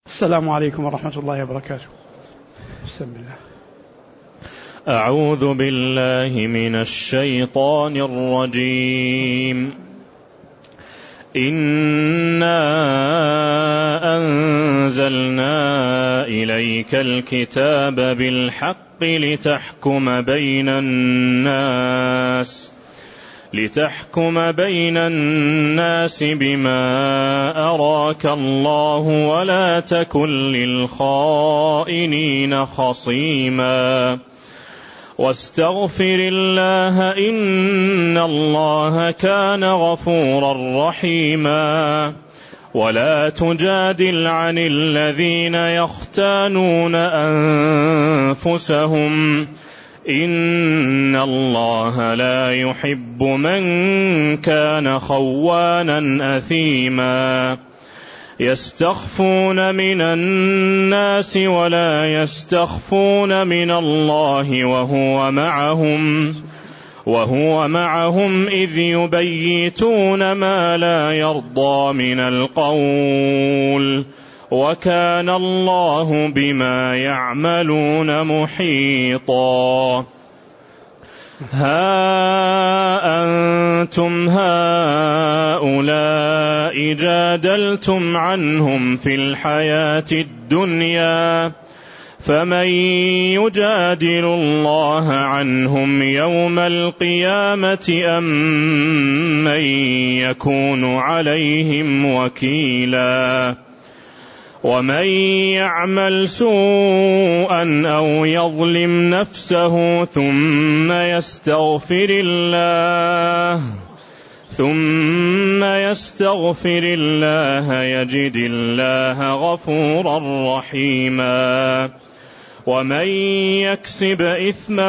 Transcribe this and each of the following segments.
السلام عليكم ورحمة الله وبركاته. بسم الله. أعوذ بالله من الشيطان الرجيم. إنا أنزلنا إليك الكتاب بالحق لتحكم بين الناس بما أراك الله ولا تكن للخائنين خصيما واستغفر الله إن الله كان غفورا رحيما ولا تجادل عن الذين يختانون أنفسهم إن الله لا يحب من كان خوانا أثيما يستخفون من الناس ولا يستخفون من الله وهو معهم إذ يبيتون ما لا يرضى من القول وكان الله بما يعملون محيطا. ها أنتم هؤلاء جادلتم عنهم في الحياة الدنيا فمن يجادل الله عنهم يوم القيامة أم من يكون عليهم وكيلا ومن يعمل سوءا أو يظلم نفسه ثم يستغفر الله يجد الله غفورا رحيما ومن يكسب إثما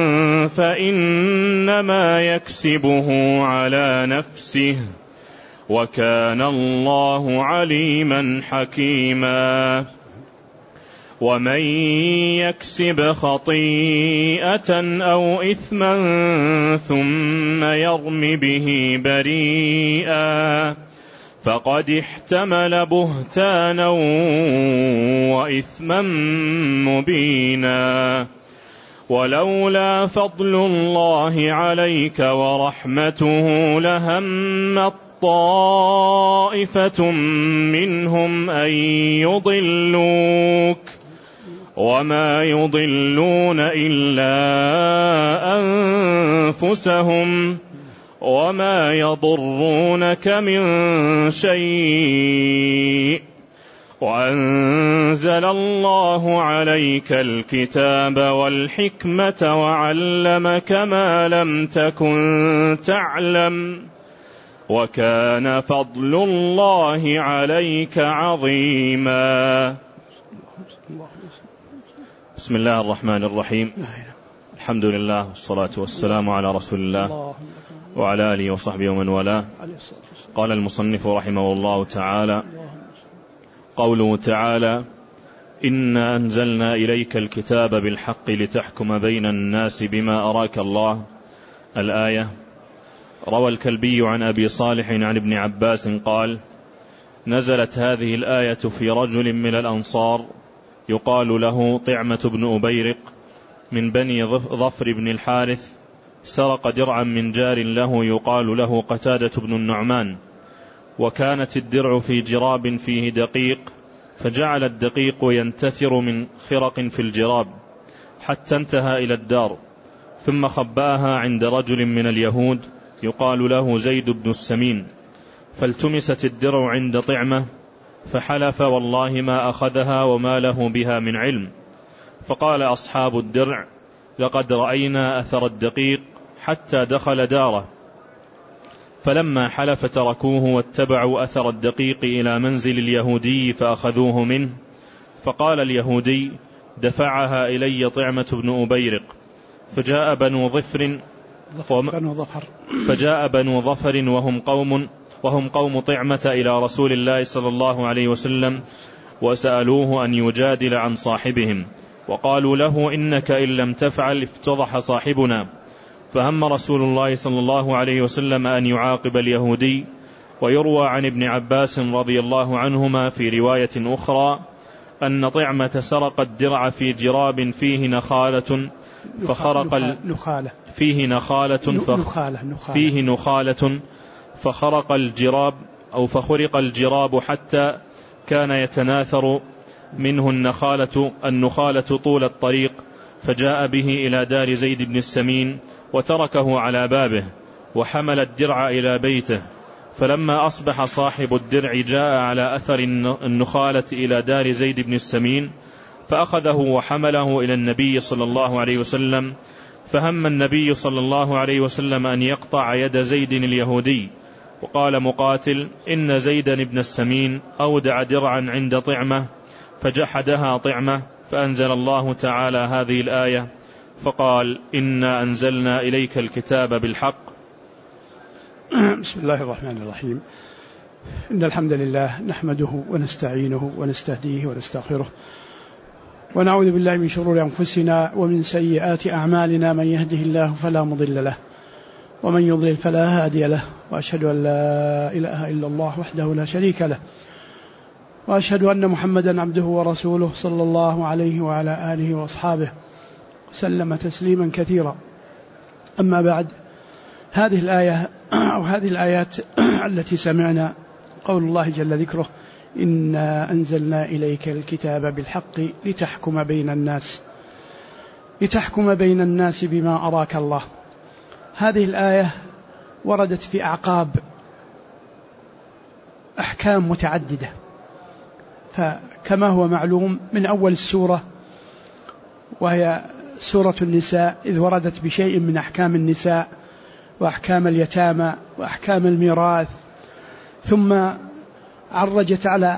فإنما يكسبه على نفسه وكان الله عليما حكيما ومن يكسب خطيئة أو إثما ثم يرم به بريئا فقد احتمل بهتانا وإثما مبينا ولولا فضل الله عليك ورحمته لهمت طائفة منهم أن يضلوك وما يضلون إلا أنفسهم وما يضرونك من شيء وأنزل الله عليك الكتاب والحكمة وعلمك ما لم تكن تعلم وكان فضل الله عليك عظيما. بسم الله الرحمن الرحيم. الحمد لله والصلاة والسلام على رسول الله وعلى آله وصحبه ومن والاه. قال المصنف رحمه الله تعالى: قوله تعالى: إنا أنزلنا إليك الكتاب بالحق لتحكم بين الناس بما أراك الله. الآية. روى الكلبي عن أبي صالح عن ابن عباس قال: نزلت هذه الآية في رجل من الأنصار يقال له طعمة بن أبيرق من بني ظفر بن الحارث، سرق درعا من جار له يقال له قتادة بن النعمان، وكانت الدرع في جراب فيه دقيق، فجعل الدقيق ينتثر من خرق في الجراب حتى انتهى إلى الدار، ثم خبأها عند رجل من اليهود يقال له زيد بن السمين، فالتمست الدرع عند طعمة، فحلف والله ما أخذها وما له بها من علم. فقال أصحاب الدرع: لقد رأينا أثر الدقيق حتى دخل داره. فلما حلف تركوه واتبعوا أثر الدقيق إلى منزل اليهودي فأخذوه منه. فقال اليهودي: دفعها إلي طعمة بن أبيرق. فجاء بنو ظفر وهم قوم طعمة إلى رسول الله صلى الله عليه وسلم، وسألوه أن يجادل عن صاحبهم، وقالوا له: إنك إن لم تفعل افتضح صاحبنا. فهم رسول الله صلى الله عليه وسلم أن يعاقب اليهودي. ويروى عن ابن عباس رضي الله عنهما في رواية أخرى أن طعمة سرق الدرع في جراب فيه نخالة فخرق الجراب أو فخرق الجراب حتى كان يتناثر منه النخالة طول الطريق، فجاء به إلى دار زيد بن السمين وتركه على بابه وحمل الدرع إلى بيته. فلما أصبح صاحب الدرع جاء على أثر النخالة إلى دار زيد بن السمين فأخذه وحمله إلى النبي صلى الله عليه وسلم، فهم النبي صلى الله عليه وسلم أن يقطع يد زيد اليهودي. وقال مقاتل: إن زيدا بن السمين أودع درعا عند طعمة فجحدها طعمة، فأنزل الله تعالى هذه الآية فقال: إنا أنزلنا إليك الكتاب بالحق. بسم الله الرحمن الرحيم. إن الحمد لله نحمده ونستعينه ونستهديه ونستغفره، ونعوذ بالله من شرور أنفسنا ومن سيئات أعمالنا، من يهده الله فلا مضل له ومن يضلل فلا هادي له، وأشهد أن لا إله إلا الله وحده لا شريك له، وأشهد أن محمدا عبده ورسوله صلى الله عليه وعلى آله وأصحابه سلم تسليما كثيرا. أما بعد، هذه الآية أو هذه الآيات التي سمعنا قول الله جل ذكره: إنا أنزلنا إليك الكتاب بالحق لتحكم بين الناس بما أراك الله. هذه الآية وردت في أعقاب أحكام متعددة، فكما هو معلوم من أول السورة وهي سورة النساء، إذ وردت بشيء من أحكام النساء وأحكام اليتامى وأحكام الميراث، ثم عرجت على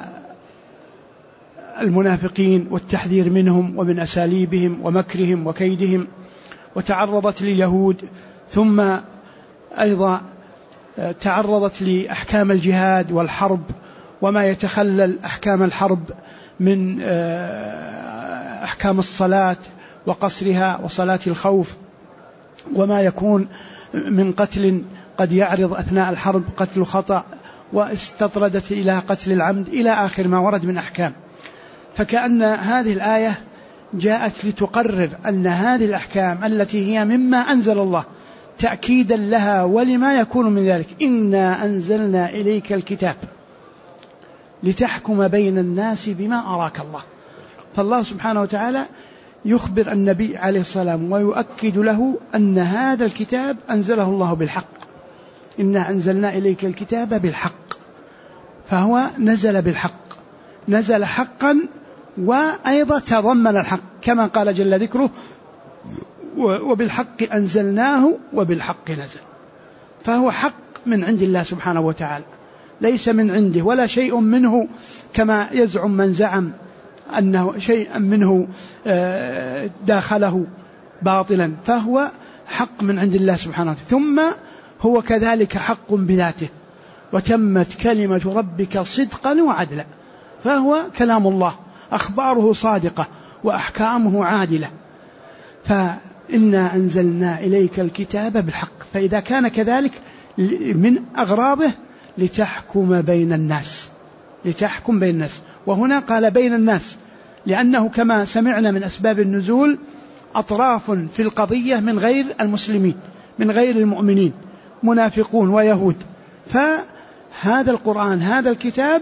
المنافقين والتحذير منهم ومن أساليبهم ومكرهم وكيدهم، وتعرضت لليهود، ثم أيضا تعرضت لأحكام الجهاد والحرب وما يتخلل أحكام الحرب من أحكام الصلاة وقصرها وصلاة الخوف، وما يكون من قتل قد يعرض أثناء الحرب، قتل خطأ، واستطردت إلى قتل العمد، إلى آخر ما ورد من أحكام. فكأن هذه الآية جاءت لتقرر أن هذه الأحكام التي هي مما أنزل الله تأكيدا لها ولما يكون من ذلك: إنا أنزلنا إليك الكتاب لتحكم بين الناس بما أراك الله. فالله سبحانه وتعالى يخبر النبي عليه السلام ويؤكد له أن هذا الكتاب أنزله الله بالحق. إنا أنزلنا إليك الكتاب بالحق، فهو نزل بالحق، نزل حقا، وأيضا تضمن الحق كما قال جل ذكره: وبالحق أنزلناه وبالحق نزل. فهو حق من عند الله سبحانه وتعالى، ليس من عنده ولا شيء منه كما يزعم من زعم أنه شيء منه داخله باطلا، فهو حق من عند الله سبحانه وتعالى. ثم هو كذلك حق بذاته، وتمت كلمة ربك صدقا وعدلا، فهو كلام الله، أخباره صادقة وأحكامه عادلة. فإنا أنزلنا إليك الكتاب بالحق، فإذا كان كذلك من أغراضه لتحكم بين الناس، وهنا قال بين الناس لأنه كما سمعنا من أسباب النزول أطراف في القضية من غير المسلمين، من غير المؤمنين، منافقون ويهود. فهذا القرآن، هذا الكتاب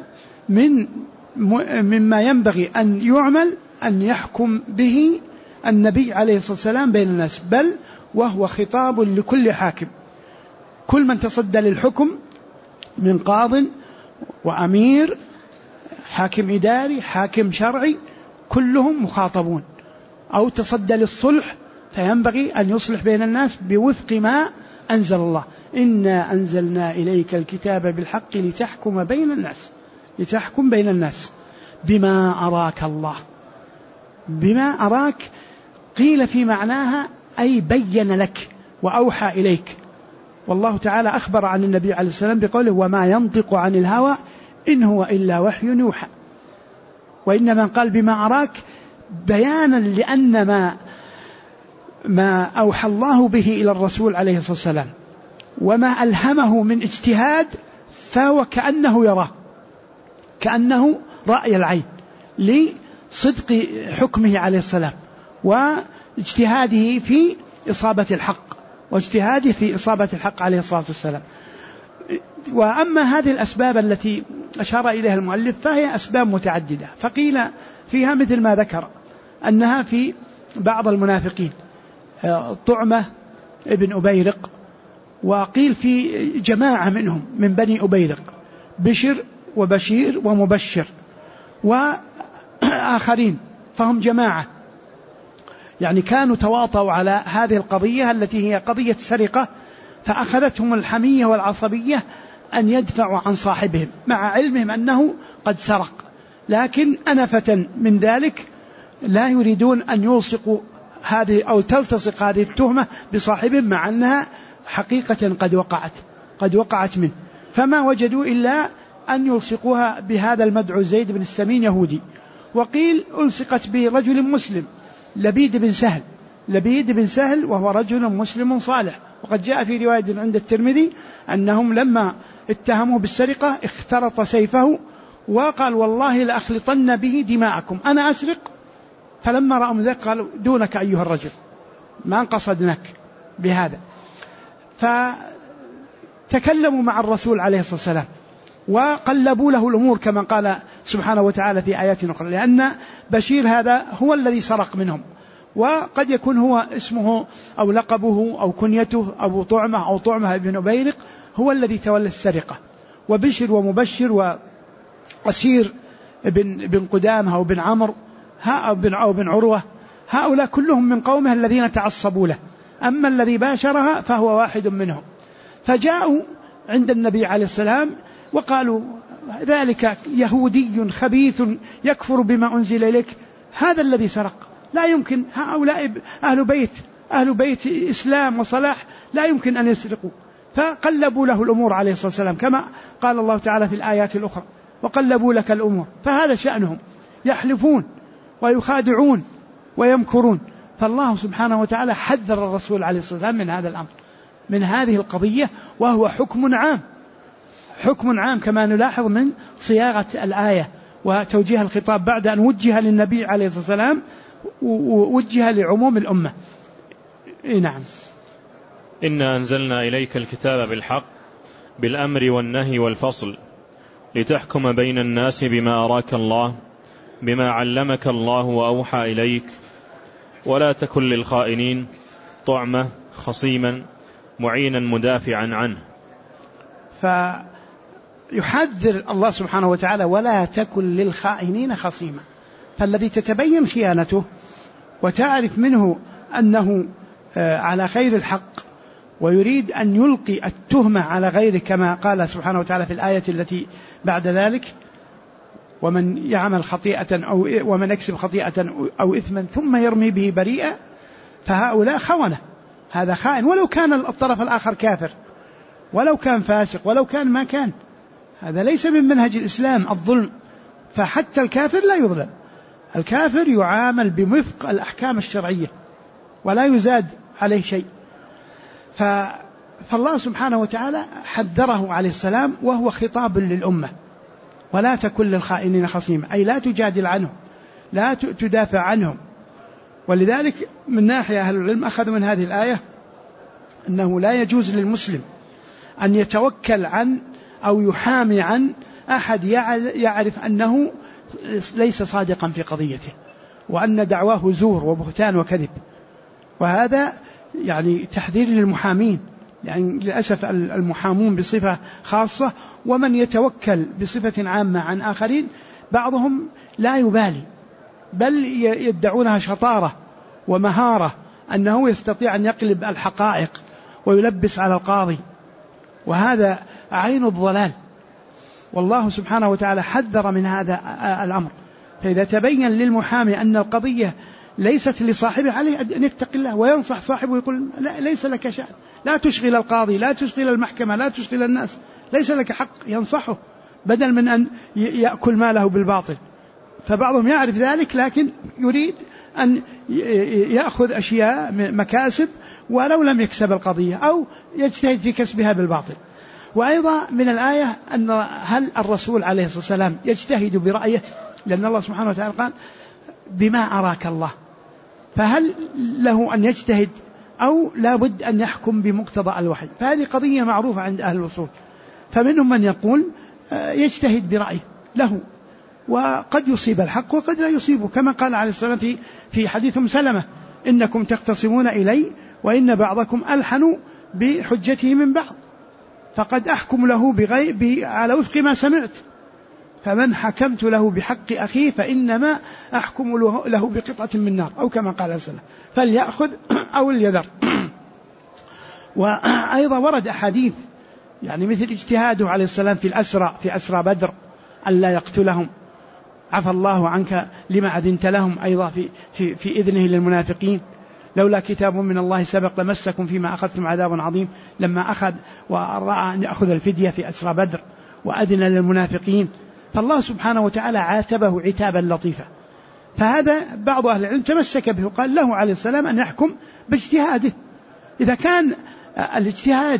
مما ينبغي أن يعمل أن يحكم به النبي عليه الصلاة والسلام بين الناس، بل وهو خطاب لكل حاكم، كل من تصدى للحكم من قاض وأمير، حاكم إداري، حاكم شرعي، كلهم مخاطبون. أو تصدى للصلح فينبغي أن يصلح بين الناس بوفق ما أنزل الله: إنا أنزلنا إليك الكتاب بالحق لتحكم بين الناس بما أراك الله. بما أراك قيل في معناها أي بين لك وأوحى إليك. والله تعالى أخبر عن النبي عليه السلام بقوله: وما ينطق عن الهوى إن هو إلا وحي يوحى. وإنما قال بما أراك بيانا لأن ما أوحى الله به إلى الرسول عليه الصلاة والسلام وما ألهمه من اجتهاد فهو كأنه يراه، كأنه رأي العين، صدق حكمه عليه السلام واجتهاده في إصابة الحق عليه الصلاة والسلام. وأما هذه الأسباب التي أشار إليها المؤلف فهي أسباب متعددة، فقيل فيها مثل ما ذكر أنها في بعض المنافقين طعمة ابن أبيرق، وقيل في جماعة منهم من بني أبيرق بشر وبشير ومبشر وآخرين، فهم جماعة يعني كانوا تواطؤوا على هذه القضية التي هي قضية سرقة، فأخذتهم الحمية والعصبية أن يدفعوا عن صاحبهم مع علمهم أنه قد سرق، لكن أنفة من ذلك لا يريدون أن يلصقوا هذه أو تلتصق هذه التهمة بصاحبهم مع أنها حقيقة قد وقعت منه، فما وجدوا إلا أن يلصقوها بهذا المدعو زيد بن السمين يهودي. وقيل ألصقت برجل مسلم لبيد بن سهل وهو رجل مسلم صالح، وقد جاء في رواية عند الترمذي أنهم لما اتهموا بالسرقة اخترط سيفه وقال والله لأخلطن به دماءكم، أنا أسرق. فلما رأوا ذلك قالوا دونك أيها الرجل، ما قصدناك بهذا. فتكلموا مع الرسول عليه الصلاة والسلام وقلبوا له الأمور كما قال سبحانه وتعالى في آيات أخرى، لأن بشير هذا هو الذي سرق منهم، وقد يكون هو اسمه أو لقبه أو كنيته أبو طعمة أو طعمة بن أبيرق هو الذي تولى السرقة. وبشر ومبشر وأسير بن قدامة أو بن عمرو أو بن عروة، هؤلاء كلهم من قومه الذين تعصبوا له، أما الذي باشرها فهو واحد منهم. فجاءوا عند النبي عليه السلام وقالوا ذلك يهودي خبيث يكفر بما أنزل إليك، هذا الذي سرق، لا يمكن، هؤلاء أهل بيت إسلام وصلاح لا يمكن أن يسرقوا. فقلبوا له الأمور عليه الصلاة والسلام كما قال الله تعالى في الآيات الأخرى وقلبوا لك الأمور، فهذا شأنهم، يحلفون ويخادعون ويمكرون. فالله سبحانه وتعالى حذر الرسول عليه الصلاة والسلام من هذا الأمر، من هذه القضية، وهو حكم عام كما نلاحظ من صياغة الآية وتوجيه الخطاب بعد أن وجه للنبي عليه الصلاة والسلام ووجه لعموم الأمة. نعم. إنا أنزلنا إليك الكتاب بالحق بالأمر والنهي والفصل لتحكم بين الناس بما أراك الله بما علمك الله وأوحى إليك ولا تكن للخائنين طعمة خصيما معينا مدافعا عنه. فيحذر الله سبحانه وتعالى ولا تكن للخائنين خصيما، فالذي تتبين خيانته وتعرف منه أنه على خير الحق ويريد أن يلقي التهمة على غيره كما قال سبحانه وتعالى في الآية التي بعد ذلك ومن يعمل خطيئة ومن يكسب خطيئة أو إثما ثم يرمي به بريئا فهؤلاء خونة، هذا خائن ولو كان الطرف الآخر كافر ولو كان فاسق ولو كان ما كان، هذا ليس من منهج الإسلام الظلم، فحتى الكافر لا يظلم، الكافر يعامل بوفق الأحكام الشرعية ولا يزاد عليه شيء. فالله سبحانه وتعالى حذره عليه السلام وهو خطاب للأمة، ولا تكن للخائنين خصيما، أي لا تجادل عنهم لا تدافع عنهم. ولذلك من ناحية أهل العلم أخذوا من هذه الآية أنه لا يجوز للمسلم أن يتوكل عن أو يحامي عن أحد يعرف أنه ليس صادقا في قضيته وأن دعواه زور وبهتان وكذب، وهذا يعني تحذير للمحامين، يعني للأسف المحامون بصفة خاصة ومن يتوكل بصفة عامة عن آخرين بعضهم لا يبالي بل يدعونها شطارة ومهارة أنه يستطيع أن يقلب الحقائق ويلبس على القاضي، وهذا عين الضلال، والله سبحانه وتعالى حذر من هذا الأمر. فإذا تبين للمحامي أن القضية ليست لصاحبه عليه أن يتقي الله وينصح صاحبه ويقول لا ليس لك شأن، لا تشغل القاضي لا تشغل المحكمة لا تشغل الناس، ليس لك حق، ينصحه بدل من أن يأكل ماله بالباطل. فبعضهم يعرف ذلك لكن يريد أن يأخذ أشياء مكاسب ولو لم يكسب القضية أو يجتهد في كسبها بالباطل. وأيضا من الآية أن هل الرسول عليه الصلاة والسلام يجتهد برأيه، لأن الله سبحانه وتعالى قال بما أراك الله، فهل له أن يجتهد أو لا بد أن يحكم بمقتضى الوحي؟ فهذه قضية معروفة عند أهل الأصول. فمنهم من يقول يجتهد برأيه له، وقد يصيب الحق وقد لا يصيبه، كما قال عليه الصلاة والسلام في حديث سلمة: إنكم تختصمون إلي وإن بعضكم ألحن بحجته من بعض، فقد أحكم له على وفق ما سمعت، فمن حكمت له بحق أخيه فإنما أحكم له بقطعة من نار، أو كما قال السلام، فليأخذ أو ليذر. وأيضا ورد أحاديث يعني مثل اجتهاده عليه السلام في أسرى بدر أن لا يقتلهم، عفى الله عنك لما أذنت لهم، أيضا في إذنه للمنافقين: لولا كتاب من الله سبق لمسكم فيما أخذتم عذاب عظيم، لما أخذ ورأى أن يأخذ الفدية في أسرى بدر وأذن للمنافقين، فالله سبحانه وتعالى عاتبه عتابا لطيفا. فهذا بعض أهل العلم تمسك به، وقال له عليه السلام أن يحكم باجتهاده. إذا كان الاجتهاد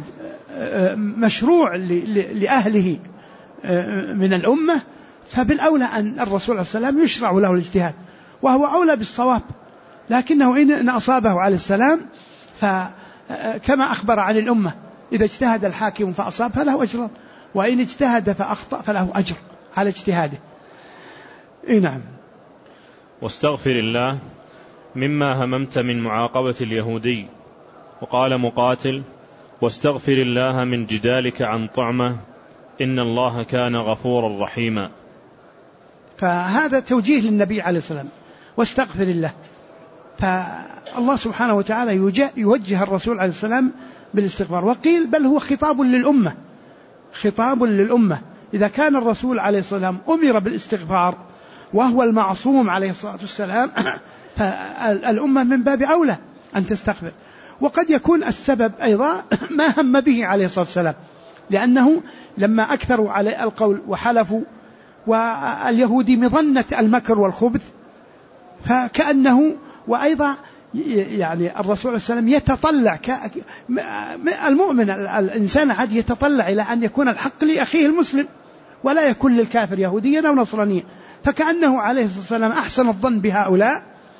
مشروع لأهله من الأمة، فبالأولى أن الرسول عليه السلام يشرع له الاجتهاد، وهو أولى بالصواب. لكنه إن أصابه عليه السلام فكما أخبر عن الأمة: إذا اجتهد الحاكم فأصاب فله أجر، وإن اجتهد فأخطأ فله أجر على اجتهاده. نعم. واستغفر الله مما هممت من معاقبة اليهودي. وقال مقاتل: واستغفر الله من جدالك عن طعمه، إن الله كان غفورا رحيما. فهذا توجيه للنبي عليه السلام: واستغفر الله. فالله سبحانه وتعالى يوجه الرسول عليه السلام بالاستغفار. وقيل بل هو خطاب للأمة، خطاب للأمة. إذا كان الرسول عليه السلام أمر بالاستغفار وهو المعصوم عليه الصلاة والسلام، فالأمة من باب أولى أن تستغفر. وقد يكون السبب أيضا ما هم به عليه الصلاة والسلام، لأنه لما أكثروا عليه القول وحلفوا، واليهودي مظنة المكر والخبث، فكأنه وأيضا يعني الرسول عليه السلام يتطلع المؤمن الإنسان عاد يتطلع إلى أن يكون الحق لأخيه المسلم ولا يكون للكافر يهوديا أو نصرانيا، فكأنه عليه الصلاة والسلام أحسن الظن بهؤلاء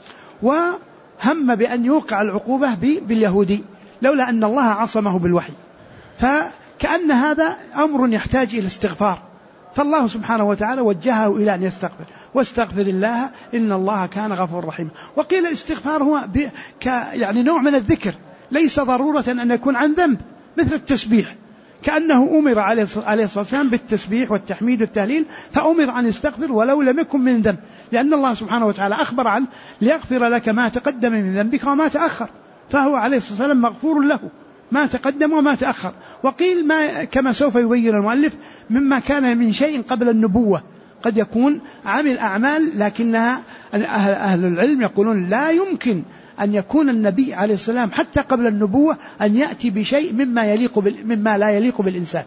وهم بأن يوقع العقوبة باليهودي لولا أن الله عصمه بالوحي. فكأن هذا أمر يحتاج إلى استغفار، فالله سبحانه وتعالى وجهه إلى أن يستغفر: واستغفر الله إن الله كان غفور رحيم. وقيل الاستغفار هو يعني نوع من الذكر، ليس ضرورة أن يكون عن ذنب، مثل التسبيح، كأنه أمر عليه الصلاة والسلام بالتسبيح والتحميد والتهليل، فأمر أن يستغفر ولو لم يكن من ذنب، لأن الله سبحانه وتعالى أخبر عنه: ليغفر لك ما تقدم من ذنبك وما تأخر، فهو عليه الصلاة والسلام مغفور له ما تقدم وما تأخر. وقيل ما كما سوف يبين المؤلف مما كان من شيء قبل النبوة، قد يكون عمل أعمال لكنها أهل العلم يقولون لا يمكن أن يكون النبي عليه السلام حتى قبل النبوة أن يأتي بشيء مما لا يليق بالإنسان،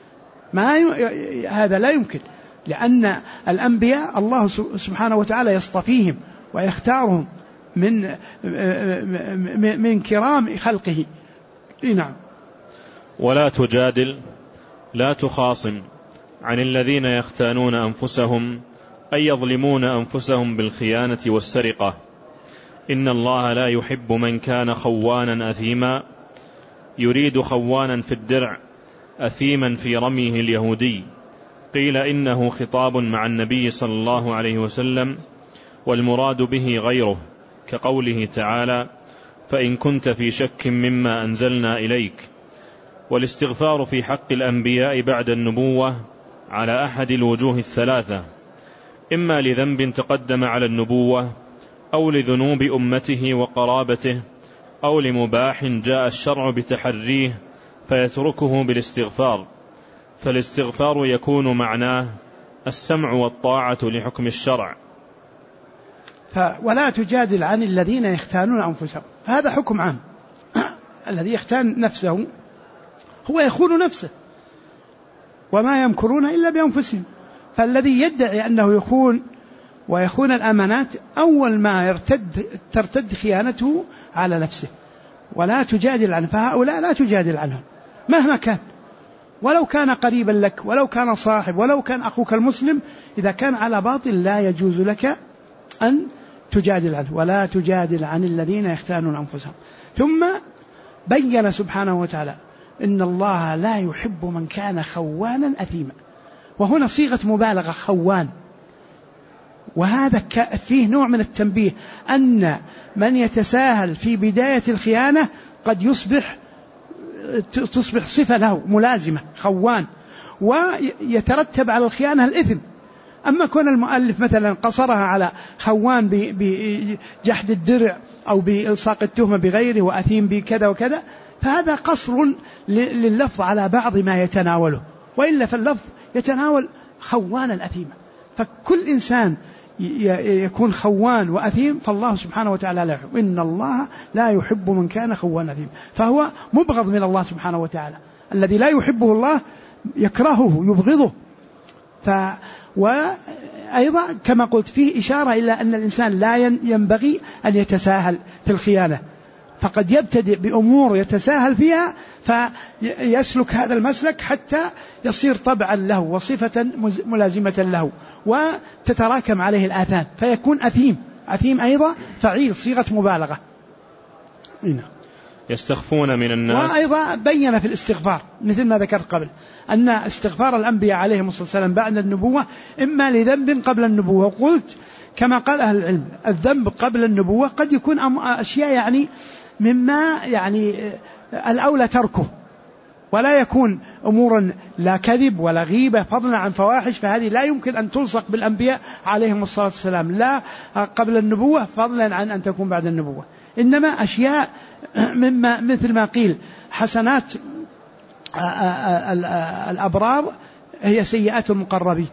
هذا لا يمكن، لأن الأنبياء الله سبحانه وتعالى يصطفيهم ويختارهم من كرام خلقه. نعم. ولا تجادل، لا تخاصم عن الذين يختانون أنفسهم أي يظلمون أنفسهم بالخيانة والسرقة، إن الله لا يحب من كان خوانا أثيما، يريد خوانا في الدرع أثيما في رميه اليهودي. قيل إنه خطاب مع النبي صلى الله عليه وسلم، والمراد به غيره، كقوله تعالى: فإن كنت في شك مما أنزلنا إليك. والاستغفار في حق الأنبياء بعد النبوة على أحد الوجوه الثلاثة: إما لذنب تقدم على النبوة، أو لذنوب أمته وقرابته، أو لمباح جاء الشرع بتحريه فيتركه بالاستغفار. فالاستغفار يكون معناه السمع والطاعة لحكم الشرع. ولا تجادل عن الذين يختانون أنفسهم، فهذا حكم عام. الذي يختان نفسه هو يخون نفسه، وما يمكرون إلا بأنفسهم. فالذي يدعي أنه يخون ويخون الأمانات أول ما ترتد خيانته على نفسه. ولا تجادل عنه، فهؤلاء لا تجادل عنهم مهما كان، ولو كان قريبا لك، ولو كان صاحب، ولو كان أخوك المسلم، إذا كان على باطل لا يجوز لك أن تجادل عنه ولا تجادل عن الذين يختانون أنفسهم. ثم بين سبحانه وتعالى إن الله لا يحب من كان خوانا أثيما، وهنا صيغة مبالغة خوان، وهذا فيه نوع من التنبيه أن من يتساهل في بداية الخيانة قد تصبح صفة له ملازمة، خوان، ويترتب على الخيانة الإثم. أما كون المؤلف مثلا قصرها على خوان بجحد الدرع أو بإلصاق التهمة بغيره وأثيم بكذا وكذا، فهذا قصر لللفظ على بعض ما يتناوله، وإلا فاللفظ يتناول خوانا أثيما. فكل إنسان يكون خوان وأثيم فالله سبحانه وتعالى لا يحب، إن الله لا يحب من كان خوان أثيم، فهو مبغض من الله سبحانه وتعالى. الذي لا يحبه الله يكرهه يبغضه. وأيضا كما قلت فيه إشارة إلى أن الإنسان لا ينبغي أن يتساهل في الخيانة، فقد يبتدئ بأمور يتساهل فيها فيسلك هذا المسلك حتى يصير طبعا له وصفة ملازمة له وتتراكم عليه الآثام فيكون أثيم أيضا فعيل صيغة مبالغة. يستخفون من الناس. وأيضا بين في الاستغفار مثل ما ذكرت قبل أن استغفار الأنبياء عليهم الصلاة والسلام بعد النبوة إما لذنب قبل النبوة، وقلت كما قال أهل العلم الذنب قبل النبوة قد يكون أشياء يعني مما يعني الأولى تركه، ولا يكون أمورا لا كذب ولا غيبة فضلا عن فواحش، فهذه لا يمكن أن تلصق بالأنبياء عليهم الصلاة والسلام لا قبل النبوة فضلا عن أن تكون بعد النبوة. إنما أشياء مما مثل ما قيل حسنات الأبرار هي سيئات المقربين،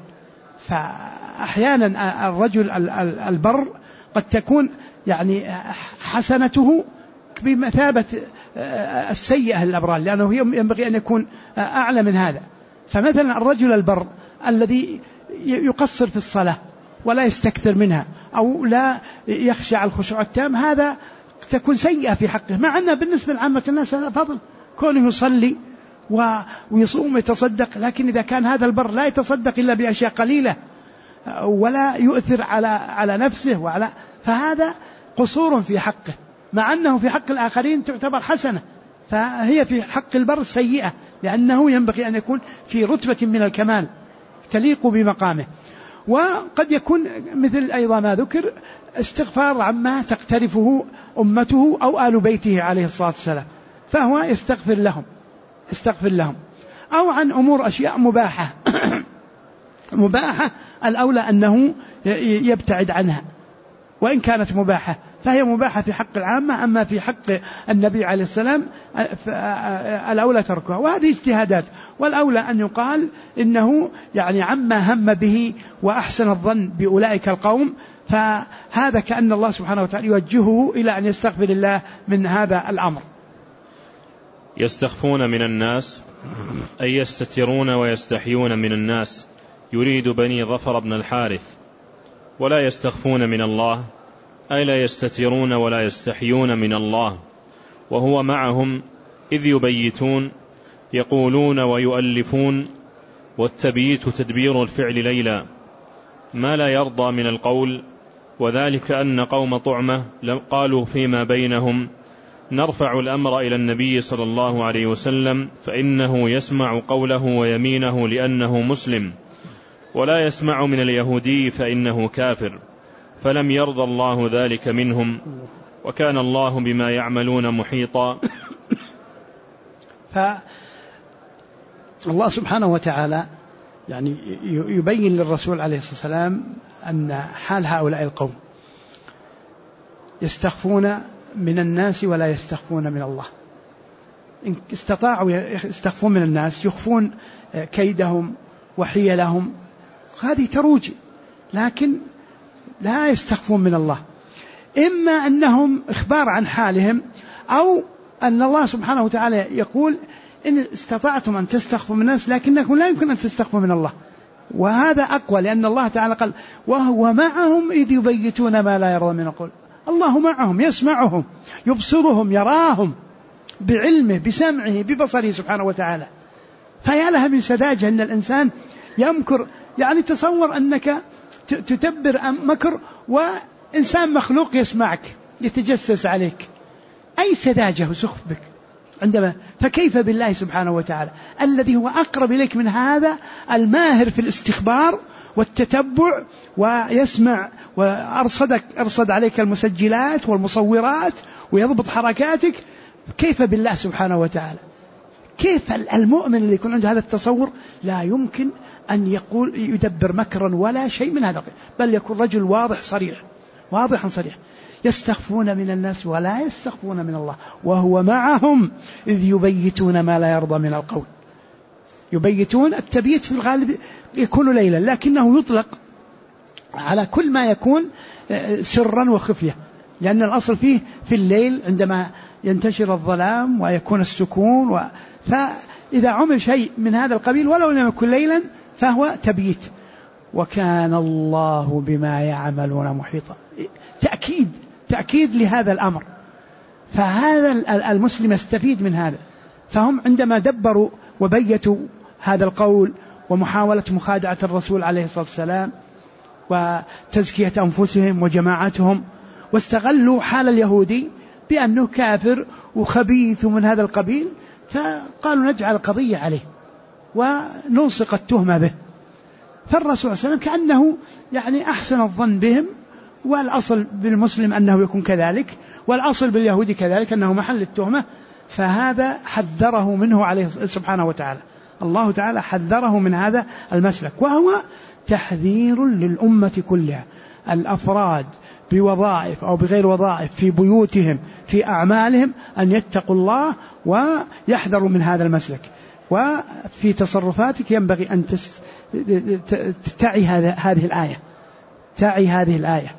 فأحيانا الرجل البر قد تكون يعني حسنته بمثابة السيئة للأبرار، لأنه ينبغي أن يكون أعلى من هذا. فمثلا الرجل البر الذي يقصر في الصلاة ولا يستكثر منها أو لا يخشع الخشوع التام، هذا تكون سيئة في حقه، مع أنه بالنسبة لعامة الناس هذا فضل، كونه يصلي ويصوم ويتصدق، لكن إذا كان هذا البر لا يتصدق إلا بأشياء قليلة ولا يؤثر على نفسه فهذا قصور في حقه، مع أنه في حق الآخرين تعتبر حسنة، فهي في حق البر سيئة، لأنه ينبغي أن يكون في رتبة من الكمال تليق بمقامه. وقد يكون مثل أيضا ما ذكر استغفار عما تقترفه أمته أو آل بيته عليه الصلاة والسلام، فهو يستغفر لهم أو عن أمور أشياء مباحة مباحة الأولى أنه يبتعد عنها، وإن كانت مباحة فهي مباحة في حق العامة، أما في حق النبي عليه السلام الأولى تركها، وهذه اجتهادات، والأولى أن يقال إنه يعني عما هم به وأحسن الظن بأولئك القوم، فهذا كأن الله سبحانه وتعالى يوجهه إلى أن يستغفر الله من هذا الأمر. يستخفون من الناس أي يستترون ويستحيون من الناس، يريد بني ظفر بن الحارث. ولا يستخفون من الله أي لا يستترون ولا يستحيون من الله، وهو معهم إذ يبيتون يقولون ويؤلفون، والتبييت تدبير الفعل ليلا ما لا يرضى من القول، وذلك أن قوم طعمة قالوا فيما بينهم نرفع الأمر إلى النبي صلى الله عليه وسلم فإنه يسمع قوله ويمينه لأنه مسلم، ولا يسمع من اليهودي فإنه كافر، فلم يرضى الله ذلك منهم، وكان الله بما يعملون محيطا. فالله سبحانه وتعالى يعني يبين للرسول عليه الصلاة والسلام أن حال هؤلاء القوم يستخفون من الناس ولا يستخفون من الله. إن استطاعوا يستخفون من الناس يخفون كيدهم وحيلهم، هذه تروج، لكن لا يستخفون من الله، إما أنهم إخبار عن حالهم، أو أن الله سبحانه وتعالى يقول إن استطعتم أن تستخفوا من الناس لكنكم لا يمكن أن تستخفوا من الله، وهذا أقوى، لأن الله تعالى قال وهو معهم إذ يبيتون ما لا يرضى من القول. الله معهم، يسمعهم، يبصرهم، يراهم بعلمه بسمعه ببصره سبحانه وتعالى. فيا لها من سذاجة أن الإنسان يمكر، يعني تصور أنك تتبر مكر إنسان مخلوق يسمعك يتجسس عليك، أي سذاجة وسخف بك عندما، فكيف بالله سبحانه وتعالى الذي هو أقرب إليك من هذا، الماهر في الاستخبار والتتبع ويسمع وأرصد عليك المسجلات والمصورات ويضبط حركاتك. كيف بالله سبحانه وتعالى؟ كيف المؤمن اللي يكون عنده هذا التصور لا يمكن أن يقول يدبر مكرا ولا شيء من هذا، بل يكون رجل واضح صريح. يستخفون من الناس ولا يستخفون من الله وهو معهم إذ يبيتون ما لا يرضى من القول. يبيتون، التبييت في الغالب يكون ليلا، لكنه يطلق على كل ما يكون سرا وخفية، لأن الأصل فيه في الليل عندما ينتشر الظلام ويكون السكون فإذا عمل شيء من هذا القبيل ولو لم يكن ليلا فهو تبييت. وكان الله بما يعملون محيطا، تأكيد لهذا الأمر. فهذا المسلم يستفيد من هذا. فهم عندما دبروا وبيتوا هذا القول ومحاولة مخادعة الرسول عليه الصلاة والسلام وتزكية أنفسهم وجماعتهم، واستغلوا حال اليهودي بأنه كافر وخبيث من هذا القبيل، فقالوا نجعل قضية عليه ونلصق التهمة به. فالرسول صلى الله عليه وسلم كأنه يعني أحسن الظن بهم، والأصل بالمسلم أنه يكون كذلك، والأصل باليهودي كذلك أنه محل التهمة. فهذا حذره منه عليه سبحانه وتعالى، الله تعالى حذره من هذا المسلك، وهو تحذير للأمة كلها، الأفراد بوظائف أو بغير وظائف في بيوتهم في أعمالهم أن يتقوا الله ويحذروا من هذا المسلك. وفي تصرفاتك ينبغي أن تعي هذه الآية.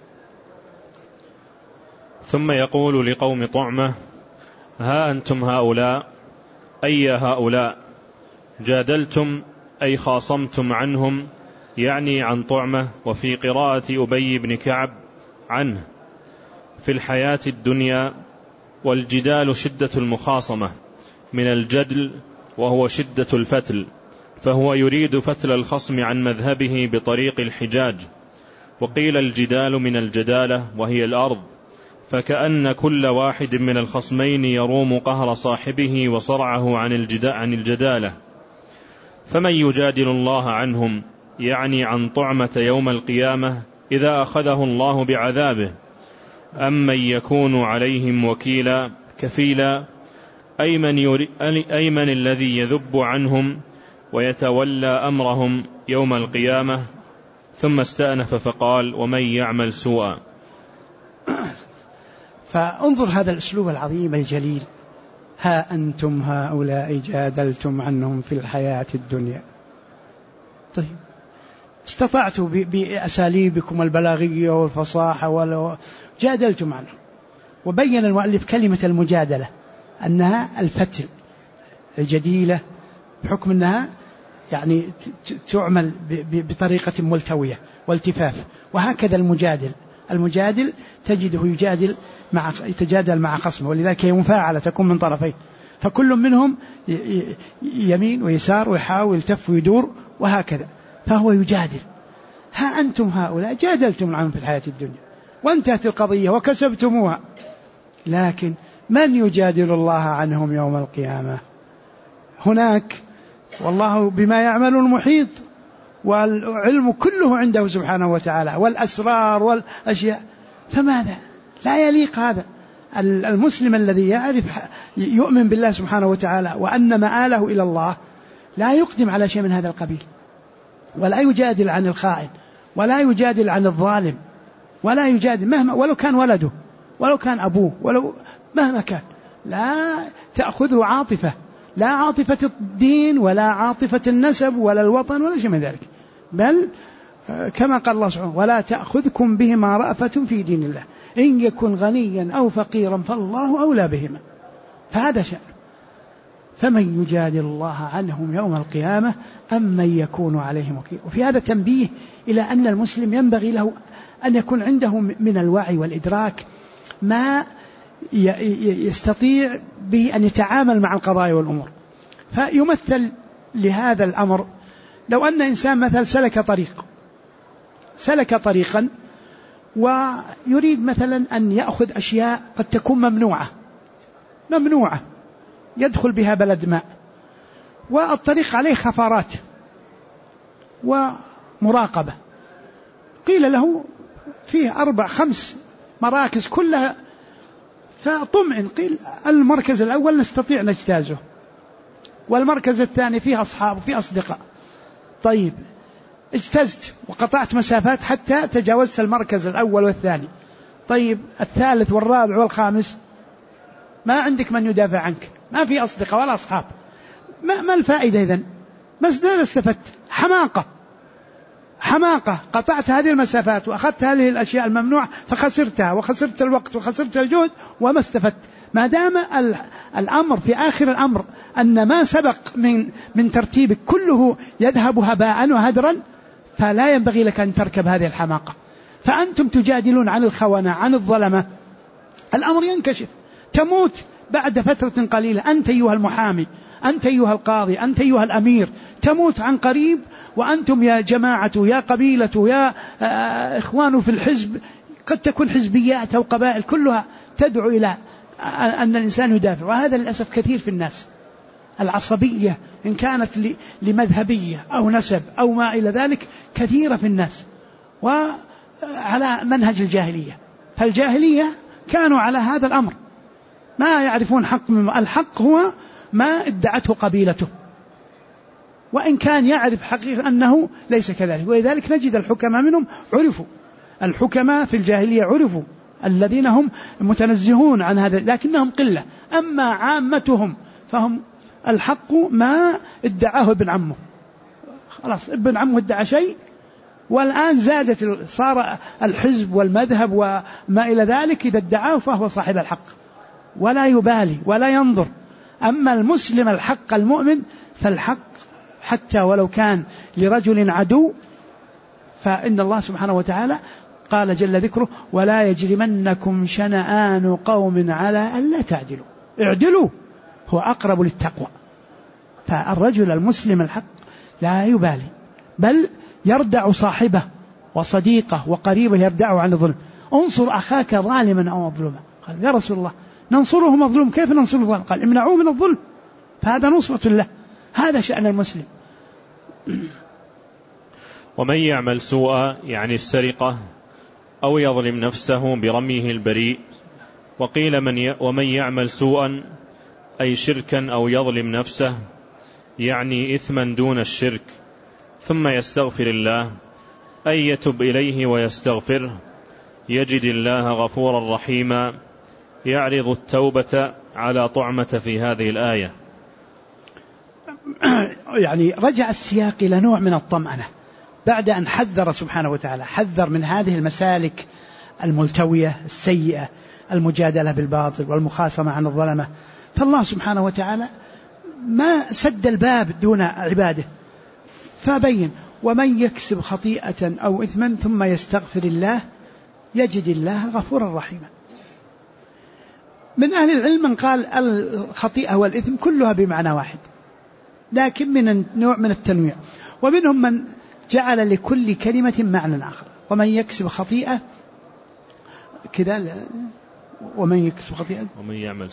ثم يقول لقوم طعمة: ها أنتم هؤلاء، أي هؤلاء جادلتم أي خاصمتم عنهم، يعني عن طعمة، وفي قراءة أبي بن كعب عنه، في الحياة الدنيا. والجدال شدة المخاصمة من الجدل، وهو شدة الفتل، فهو يريد فتل الخصم عن مذهبه بطريق الحجاج. وقيل الجدال من الجدالة وهي الأرض، فكأن كل واحد من الخصمين يروم قهر صاحبه وصرعه عن الجدالة. فمن يجادل الله عنهم، يعني عن طعمة يوم القيامة إذا أخذه الله بعذابه، أم من يكون عليهم وكيلا كفيلا، أي من الذي يذب عنهم ويتولى أمرهم يوم القيامة. ثم استأنف فقال: ومن يعمل سوءا. فانظر هذا الأسلوب العظيم الجليل: ها أنتم هؤلاء جادلتم عنهم في الحياة الدنيا. طيب، استطعتوا بأساليبكم البلاغية والفصاحة ولو جادلتم عنهم. وبين المؤلف كلمة المجادلة أنها الفتل الجديلة، بحكم أنها يعني تعمل بطريقة ملتوية والتفاف. وهكذا المجادل تجده يتجادل مع خصمه، ولذلك هي مفاعلة تكون من طرفين، فكل منهم يمين ويسار ويحاول يلتف ويدور وهكذا، فهو يجادل. ها أنتم هؤلاء جادلتم عنهم في الحياة الدنيا وانتهت القضية وكسبتموها، لكن من يجادل الله عنهم يوم القيامة؟ هناك والله بما يعمل المحيط، والعلم كله عنده سبحانه وتعالى، والأسرار والأشياء. فماذا؟ لا يليق هذا. المسلم الذي يؤمن بالله سبحانه وتعالى وأن مآله إلى الله لا يقدم على شيء من هذا القبيل، ولا يجادل عن الخائن، ولا يجادل عن الظالم، ولا يجادل مهما ولو كان ولده، ولو كان أبوه، ولو مهما كان. لا تأخذه عاطفة، لا عاطفة الدين ولا عاطفة النسب ولا الوطن ولا شيء من ذلك، بل كما قال الله سبحانه: ولا تأخذكم بهما رأفة في دين الله إن يكن غنيا أو فقيرا فالله أولى بهما. فهذا شأن. فمن يجادل الله عنهم يوم القيامة أم من يكون عليهم وكيل. وفي هذا تنبيه إلى أن المسلم ينبغي له أن يكون عنده من الوعي والإدراك ما يستطيع به أن يتعامل مع القضايا والأمور. فيمثل لهذا الأمر لو أن إنسان مثلا سلك طريقا ويريد مثلا أن يأخذ أشياء قد تكون ممنوعة يدخل بها بلد ما، والطريق عليه خفارات ومراقبة، قيل له فيه 4-5 مراكز كلها، فطمئن، قيل المركز الأول نستطيع نجتازه، والمركز الثاني فيه أصحاب وفيه أصدقاء. طيب اجتزت وقطعت مسافات حتى تجاوزت المركز الأول والثاني، طيب الثالث والرابع والخامس ما عندك من يدافع عنك، ما في أصدقاء ولا أصحاب، ما الفائدة إذن؟ ماذا استفدت؟ حماقة، قطعت هذه المسافات وأخذت هذه الأشياء الممنوعة فخسرتها، وخسرت الوقت وخسرت الجهد وما استفدت. ما دام الأمر في آخر الأمر أن ما سبق من ترتيبك كله يذهب هباء وهدرا، فلا ينبغي لك أن تركب هذه الحماقة. فأنتم تجادلون عن الخونة عن الظلمة، الأمر ينكشف، تموت بعد فترة قليلة. أنت أيها المحامي، أنت أيها القاضي، أنت أيها الأمير، تموت عن قريب، وأنتم يا جماعة يا قبيلة يا إخوان في الحزب، قد تكون حزبيات أو قبائل كلها تدعو إلى أن الإنسان يدافع. وهذا للأسف كثير في الناس، العصبية إن كانت لمذهبية أو نسب أو ما إلى ذلك كثيرة في الناس، وعلى منهج الجاهلية. فالجاهلية كانوا على هذا الأمر، ما يعرفون حق الحق هو ما ادعته قبيلته، وإن كان يعرف حقيقة أنه ليس كذلك. ولذلك نجد الحكماء منهم عرفوا، الحكماء في الجاهلية عرفوا الذين هم متنزهون عن هذا، لكنهم قلة. أما عامتهم فهم الحق ما ادعاه ابن عمه، خلاص ابن عمه ادعى شيء، والآن زادت، صار الحزب والمذهب وما إلى ذلك إذا ادعاه فهو صاحب الحق ولا يبالي ولا ينظر. أما المسلم الحق المؤمن فالحق حتى ولو كان لرجل عدو، فإن الله سبحانه وتعالى قال جل ذكره: ولا يجرمنكم شنآن قوم على ألا تعدلوا، اعدلوا هو أقرب للتقوى. فالرجل المسلم الحق لا يبالي، بل يردع صاحبه وصديقه وقريبه، يردعه عن الظلم. انصر أخاك ظالما أو مظلوما. قال: يا رسول الله ننصره مظلوم، كيف ننصره ظالم؟ قال: امنعوه من الظلم، فهذا نصرة له. هذا شأن المسلم. ومن يعمل سوءا يعني السرقة أو يظلم نفسه برميه البريء. وقيل ومن يعمل سوءا أي شركا أو يظلم نفسه يعني إثما دون الشرك، ثم يستغفر الله أي يتب إليه ويستغفره، يجد الله غفورا رحيما. يعرض التوبة على طعمة في هذه الآية. يعني رجع السياق إلى نوع من الطمأنة بعد أن حذر سبحانه وتعالى، حذر من هذه المسالك الملتوية السيئة، المجادلة بالباطل والمخاصمة عن الظلمة. فالله سبحانه وتعالى ما سد الباب دون عباده، فبين: ومن يكسب خطيئة أو إثما ثم يستغفر الله يجد الله غفورا رحيما. من أهل العلم من قال الخطيئة والإثم كلها بمعنى واحد، لكن من نوع من التنويع. ومنهم من جعل لكل كلمة معنى آخر. ومن يكسب خطيئة كذا، ومن يكسب خطيئة ومن يعمل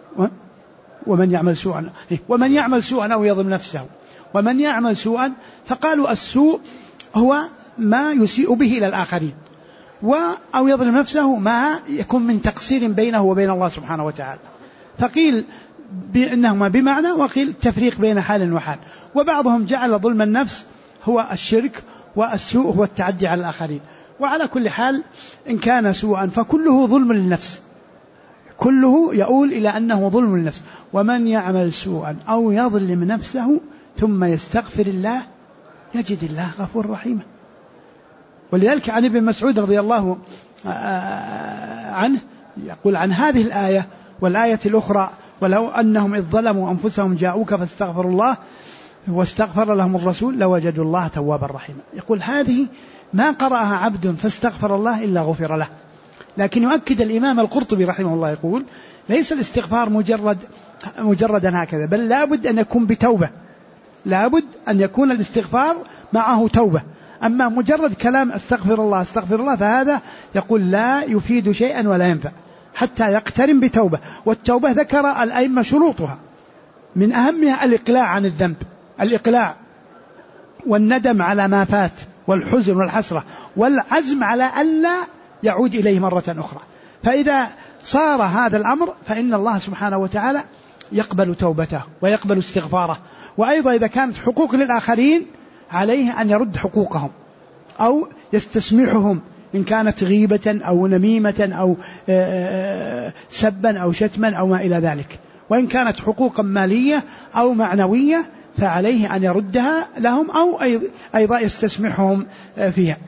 سوءا ومن يعمل سوءا أو يظلم نفسه. ومن يعمل سوءا، فقالوا السوء هو ما يسيء به إلى الآخرين، أو يظلم نفسه ما يكون من تقصير بينه وبين الله سبحانه وتعالى. فقيل بأنهما بمعنى، وقيل تفريق بين حال وحال. وبعضهم جعل ظلم النفس هو الشرك، والسوء هو التعدي على الآخرين. وعلى كل حال إن كان سوءا فكله ظلم للنفس، كله يؤول إلى أنه ظلم للنفس. ومن يعمل سوءا أو يظلم نفسه ثم يستغفر الله يجد الله غفور رحيما. ولذلك عن ابن مسعود رضي الله عنه يقول عن هذه الآية والآية الأخرى: ولو أنهم إذ ظلموا أنفسهم جاءوك فاستغفروا الله واستغفر لهم الرسول لوجدوا الله توابا رحيما. يقول هذه ما قرأها عبد فاستغفر الله إلا غفر له. لكن يؤكد الإمام القرطبي رحمه الله يقول: ليس الاستغفار مجردا هكذا، بل لابد أن يكون بتوبة، لابد أن يكون الاستغفار معه توبة. أما مجرد كلام استغفر الله استغفر الله فهذا يقول لا يفيد شيئا ولا ينفع حتى يقترن بتوبة. والتوبة ذكر الأئمة شروطها، من أهمها الإقلاع عن الذنب، الإقلاع والندم على ما فات والحزن والحسرة والعزم على ألا يعود إليه مرة أخرى. فإذا صار هذا الأمر فإن الله سبحانه وتعالى يقبل توبته ويقبل استغفاره. وأيضا إذا كانت حقوق للآخرين عليه أن يرد حقوقهم أو يستسمحهم إن كانت غيبة أو نميمة أو سبا أو شتما أو ما إلى ذلك. وإن كانت حقوقا مالية أو معنوية فعليه أن يردها لهم أو أيضا يستسمحهم فيها.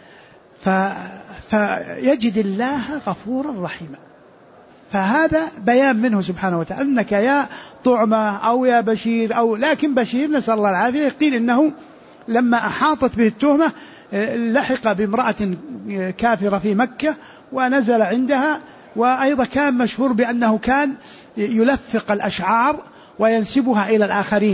فيجد الله غفورا رحيما. فهذا بيان منه سبحانه وتعالى أنك يا طعمة أو يا بشير أو لكن بشير نسأل الله العافية قيل إنه لما أحاطت به التهمة لحق بامرأة كافرة في مكة ونزل عندها. وأيضا كان مشهور بأنه كان يلفق الأشعار وينسبها إلى الآخرين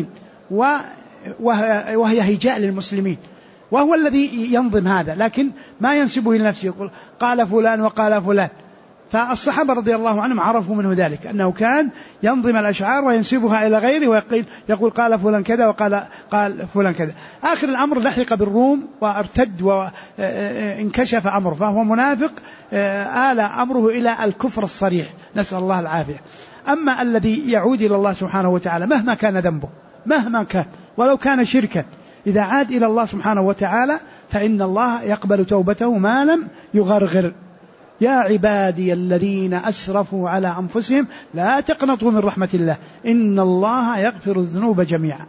وهي هجاء للمسلمين، وهو الذي ينظم هذا لكن ما ينسبه إلى نفسه، يقول قال فلان وقال فلان. فالصحابة رضي الله عنهم عرفوا منه ذلك أنه كان ينظم الأشعار وينسبها إلى غيره ويقول قال فلان كذا قال فلان كذا. آخر الأمر لحق بالروم وارتد وانكشف أمره، فهو منافق آل أمره إلى الكفر الصريح نسأل الله العافية. أما الذي يعود إلى الله سبحانه وتعالى مهما كان ذنبه مهما كان ولو كان شركا، إذا عاد إلى الله سبحانه وتعالى فإن الله يقبل توبته ما لم يغرغر. يا عبادي الذين أسرفوا على أنفسهم لا تقنطوا من رحمة الله إن الله يغفر الذنوب جميعا.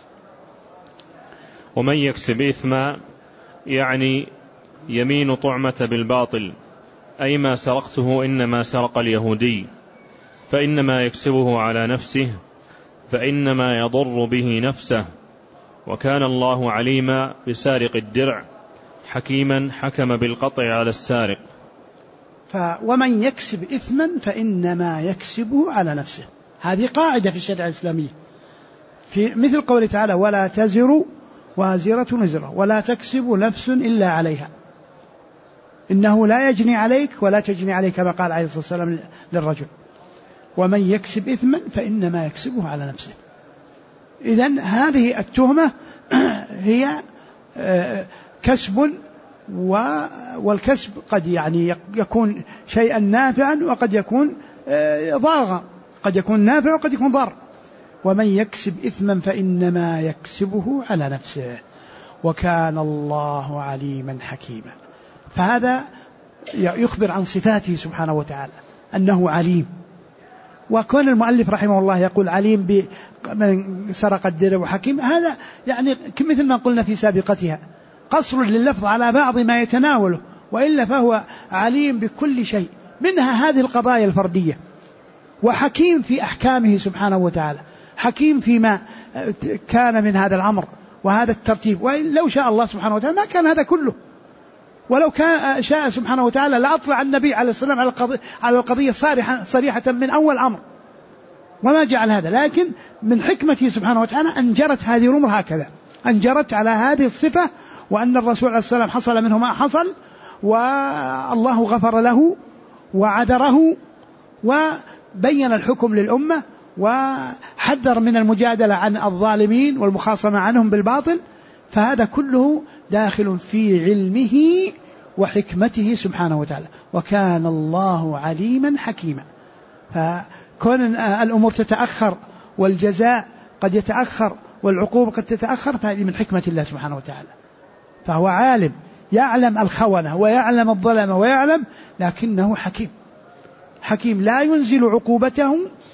ومن يكسب إثما يعني يمين طعمة بالباطل، أي ما سرقته إنما سرق اليهودي، فإنما يكسبه على نفسه فإنما يضر به نفسه، وكان الله عليما بسارق الدرع حكيما حكم بالقطع على السارق. ومن يكسب إثما فإنما يكسبه على نفسه، هذه قاعدة في الشريعة الإسلامية في مثل قوله تعالى ولا تزر وازرة وزر ولا تكسب نفس إلا عليها، إنه لا يجني عليك ولا تجني عليك كما قال عليه الصلاة والسلام للرجل. ومن يكسب إثما فإنما يكسبه على نفسه. إذن هذه التهمة هي كسب، والكسب قد يعني يكون شيئا نافعا وقد يكون ضارا، قد يكون نافع وقد يكون ضار. ومن يكسب إثما فإنما يكسبه على نفسه وكان الله عليما حكيما. فهذا يخبر عن صفاته سبحانه وتعالى أنه عليم. وكون المؤلف رحمه الله يقول عليم بمن سرق الدرع وحكيم، هذا يعني مثل ما قلنا في سابقتها قصر لللفظ على بعض ما يتناوله، وإلا فهو عليم بكل شيء منها هذه القضايا الفردية، وحكيم في أحكامه سبحانه وتعالى، حكيم فيما كان من هذا الأمر وهذا الترتيب. ولو شاء الله سبحانه وتعالى ما كان هذا كله، ولو كان شاء سبحانه وتعالى لأطلع النبي عليه السلام على القضية صريحة من أول أمر، وما جعل هذا. لكن من حكمته سبحانه وتعالى أن جرت هذه الأمور هكذا، أن جرت على هذه الصفة، وأن الرسول عليه السلام حصل منه ما حصل، والله غفر له وعذره وبين الحكم للأمة وحذر من المجادلة عن الظالمين والمخاصمة عنهم بالباطل. فهذا كله داخل في علمه وحكمته سبحانه وتعالى، وكان الله عليما حكيما. فكون الأمور تتأخر والجزاء قد يتأخر والعقوبة قد تتأخر فهذه من حكمة الله سبحانه وتعالى. فهو عالم يعلم الخونة ويعلم الظلم ويعلم، لكنه حكيم لا ينزل عقوبته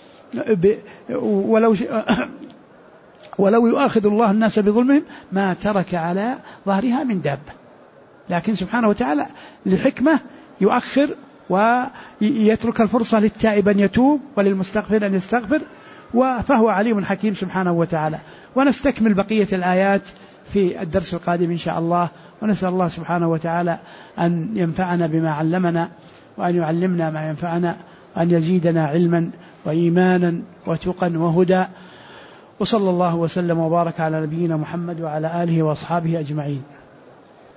ولو يؤاخذ الله الناس بظلمهم ما ترك على ظهرها من دابة، لكن سبحانه وتعالى لحكمة يؤخر ويترك الفرصة للتائب أن يتوب وللمستغفر أن يستغفر، فهو عليم حكيم سبحانه وتعالى. ونستكمل بقية الآيات في الدرس القادم إن شاء الله، ونسأل الله سبحانه وتعالى أن ينفعنا بما علمنا وأن يعلمنا ما ينفعنا وأن يزيدنا علما وإيمانا وتقا وهدى. وصلى الله وسلم وبارك على نبينا محمد وعلى آله وأصحابه أجمعين.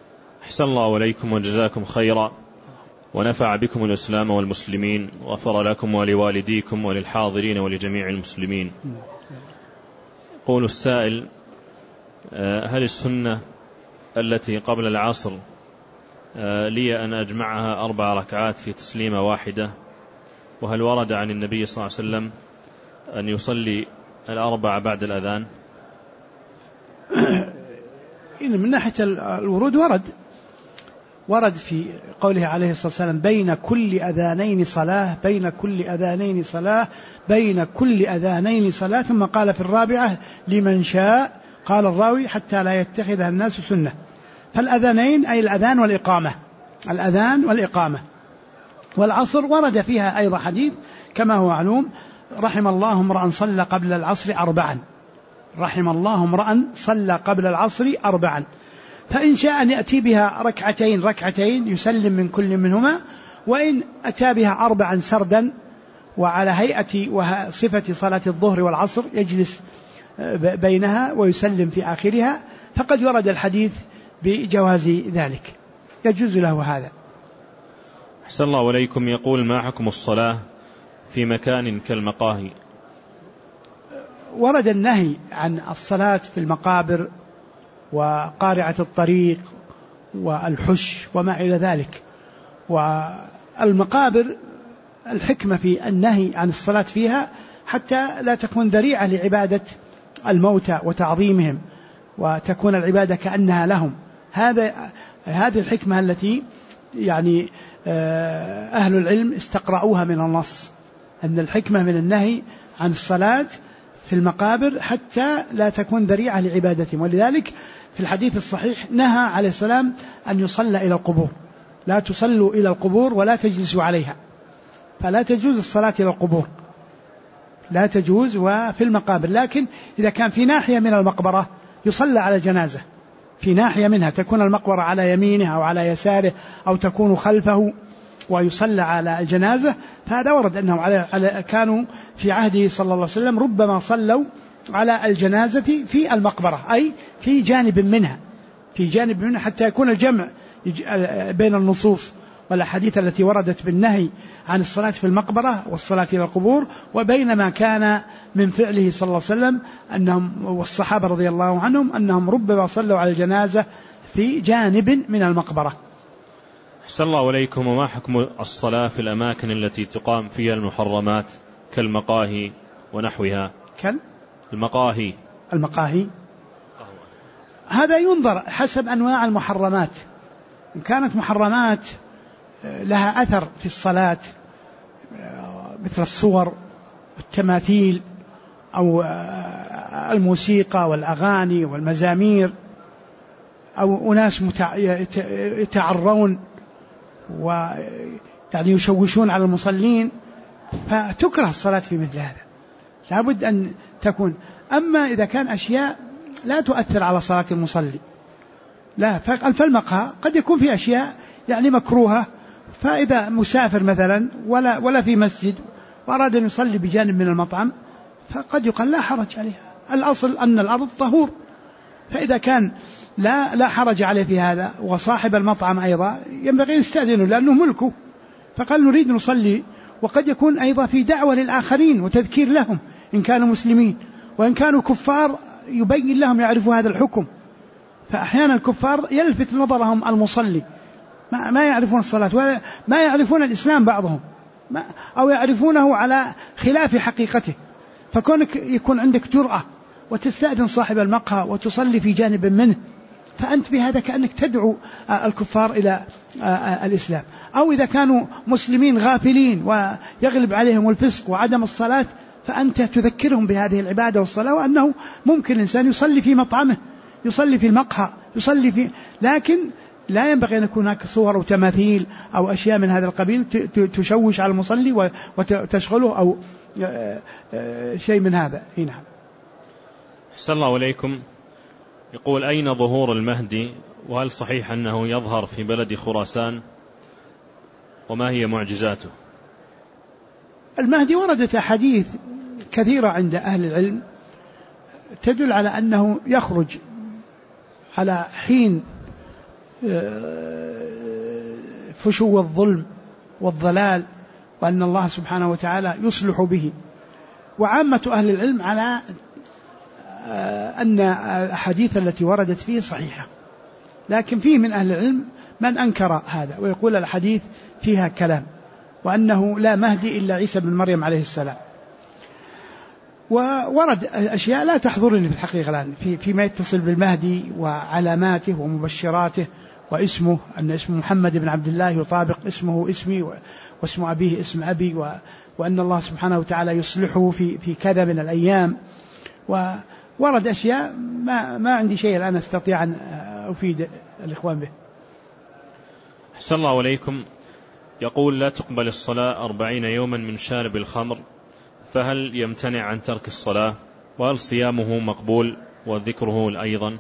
أحسن الله إليكم وجزاكم خيرا ونفع بكم الإسلام والمسلمين وغفر لكم ولوالديكم وللحاضرين ولجميع المسلمين. يقول السائل: هل السنة التي قبل العصر لي أن أجمعها 4 ركعات في تسليمة واحدة؟ وهل ورد عن النبي صلى الله عليه وسلم أن يصلي 4 بعد الأذان؟ من ناحية الورود ورد في قوله عليه الصلاة والسلام: بين كل أذانين صلاة، بين كل أذانين صلاة، بين كل أذانين صلاة. ثم قال في الرابعة: لمن شاء. قال الراوي: حتى لا يتخذها الناس سنة. فالأذانين أي الأذان والإقامة، الأذان والإقامة. والعصر ورد فيها أيضا حديث كما هو معلوم: رحم الله امرأ صلى قبل العصر 4، رحم الله امرأ صلى قبل العصر 4. فإن شاء أن يأتي بها ركعتين يسلم من كل منهما، وإن أتى بها 4 سردا وعلى هيئة وصفة صلاة الظهر والعصر يجلس بينها ويسلم في آخرها، فقد ورد الحديث بجواز ذلك، يجوز له هذا. أحسن الله إليكم. يقول: ما حكم الصلاة في مكان كالمقاهي؟ ورد النهي عن الصلاة في المقابر وقارعة الطريق والحش وما إلى ذلك. والمقابر الحكمة في النهي عن الصلاة فيها حتى لا تكون ذريعة لعبادة الموتى وتعظيمهم، وتكون العبادة كأنها لهم. هذه الحكمة التي يعني أهل العلم استقرأوها من النص، أن الحكمة من النهي عن الصلاة في المقابر حتى لا تكون ذريعة لعبادتهم. ولذلك في الحديث الصحيح نهى عليه السلام أن يصلى إلى القبور: لا تصلوا إلى القبور ولا تجلسوا عليها. فلا تجوز الصلاة إلى القبور، لا تجوز وفي المقابر. لكن إذا كان في ناحية من المقبرة يصلى على جنازة، في ناحية منها تكون المقبرة على يمينه أو على يساره أو تكون خلفه ويصلى على الجنازة، فهذا ورد أنهم كانوا في عهده صلى الله عليه وسلم ربما صلوا على الجنازة في المقبرة، أي في جانب منها، حتى يكون الجمع بين النصوص والأحاديث التي وردت بالنهي عن الصلاة في المقبرة والصلاة إلى القبور، وبين ما كان من فعله صلى الله عليه وسلم أنهم والصحابة رضي الله عنهم أنهم ربما صلوا على الجنازة في جانب من المقبرة. أحسن الله إليكم. وما حكم الصلاة في الأماكن التي تقام فيها المحرمات كالمقاهي ونحوها؟ المقاهي هذا ينظر حسب أنواع المحرمات. إن كانت محرمات لها أثر في الصلاة مثل الصور والتماثيل أو الموسيقى والأغاني والمزامير، أو أناس يتعرون ويعني يشوشون على المصلين، فتكره الصلاة في مثل هذا، لابد أن تكون. أما إذا كان أشياء لا تؤثر على صلاة المصلي لا، فالمقهى قد يكون في أشياء يعني مكروهة، فإذا مسافر مثلا ولا في مسجد وأراد أن يصلي بجانب من المطعم فقد يقال لا حرج عليها، الأصل أن الأرض طهور. فإذا كان لا حرج عليه في هذا، وصاحب المطعم أيضا ينبغي أن يستأذنه لأنه ملكه، فقال نريد نصلي. وقد يكون أيضا في دعوة للآخرين وتذكير لهم إن كانوا مسلمين، وإن كانوا كفار يبين لهم يعرفوا هذا الحكم. فأحيانا الكفار يلفت نظرهم المصلي، ما يعرفون الصلاة ولا ما يعرفون الإسلام بعضهم، أو يعرفونه على خلاف حقيقته. فكونك يكون عندك جرأة وتستأذن صاحب المقهى وتصلي في جانب منه، فأنت بهذا كأنك تدعو الكفار إلى الإسلام. أو إذا كانوا مسلمين غافلين ويغلب عليهم الفسق وعدم الصلاة، فأنت تذكرهم بهذه العبادة والصلاة، وأنه ممكن الإنسان يصلي في مطعمه، يصلي في المقهى، لكن لا ينبغي أن يكون هناك صور وتماثيل أو أشياء من هذا القبيل تشوش على المصلي وتشغله أو شيء من هذا. نعم. أحسن الله إليكم. يقول: أين ظهور المهدي؟ وهل صحيح أنه يظهر في بلد خراسان؟ وما هي معجزاته؟ المهدي وردت أحاديث كثيرة عند أهل العلم تدل على أنه يخرج على حين فشو الظلم والضلال، وأن الله سبحانه وتعالى يصلح به. وعامة أهل العلم على أن الأحاديث التي وردت فيه صحيحة، لكن فيه من أهل العلم من أنكر هذا ويقول الحديث فيها كلام، وأنه لا مهدي إلا عيسى بن مريم عليه السلام. وورد أشياء لا تحضرني في الحقيقة الآن فيما يتصل بالمهدي وعلاماته ومبشراته واسمه، أن اسمه محمد بن عبد الله يطابق اسمه اسمي واسم أبيه اسم أبي، وأن الله سبحانه وتعالى يصلحه في كذا من الأيام. وورد أشياء ما عندي شيء الآن أستطيع أن أفيد الإخوان به. أحسن الله عليكم. يقول: لا تقبل الصلاة 40 يوما من شارب الخمر، فهل يمتنع عن ترك الصلاة؟ وهل صيامه مقبول وذكره أيضا؟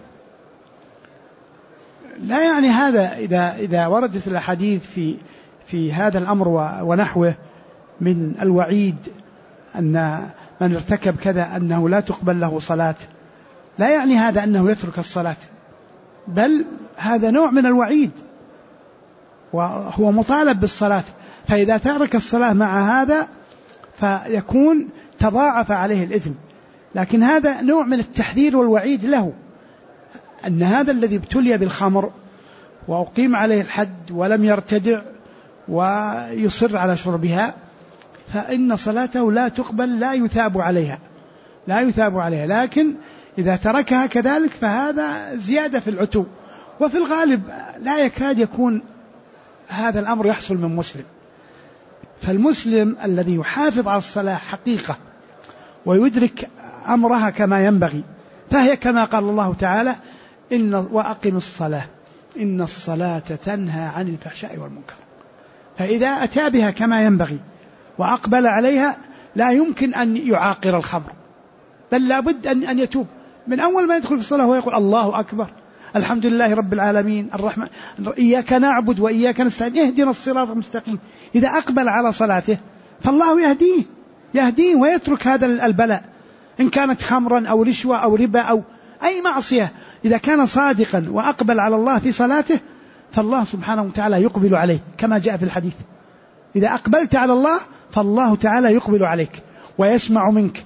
لا يعني هذا إذا وردت الأحاديث في هذا الأمر ونحوه من الوعيد أن من ارتكب كذا أنه لا تقبل له صلاة، لا يعني هذا أنه يترك الصلاة، بل هذا نوع من الوعيد وهو مطالب بالصلاة. فإذا ترك الصلاة مع هذا فيكون تضاعف عليه الإثم، لكن هذا نوع من التحذير والوعيد له، أن هذا الذي ابتلي بالخمر وأقيم عليه الحد ولم يرتدع ويصر على شربها، فإن صلاته لا تقبل، لا يثاب عليها. لكن إذا تركها كذلك فهذا زيادة في العتو، وفي الغالب لا يكاد يكون هذا الأمر يحصل من مسلم. فالمسلم الذي يحافظ على الصلاة حقيقة ويدرك أمرها كما ينبغي، فهي كما قال الله تعالى: وأقم الصلاة إن الصلاة تنهى عن الفحشاء والمنكر. فإذا أتى بها كما ينبغي وأقبل عليها لا يمكن أن يعاقر الخمر، بل لا بد أن يتوب من أول ما يدخل في الصلاة ويقول: الله أكبر، الحمد لله رب العالمين، الرحمن، إياك نعبد وإياك نستعين، اهدنا الصراط المستقيم. إذا أقبل على صلاته فالله يهديه ويترك هذا البلاء، إن كانت خمرا أو رشوة أو ربا أو أي معصية. إذا كان صادقا وأقبل على الله في صلاته فالله سبحانه وتعالى يقبل عليه، كما جاء في الحديث: إذا أقبلت على الله فالله تعالى يقبل عليك ويسمع منك.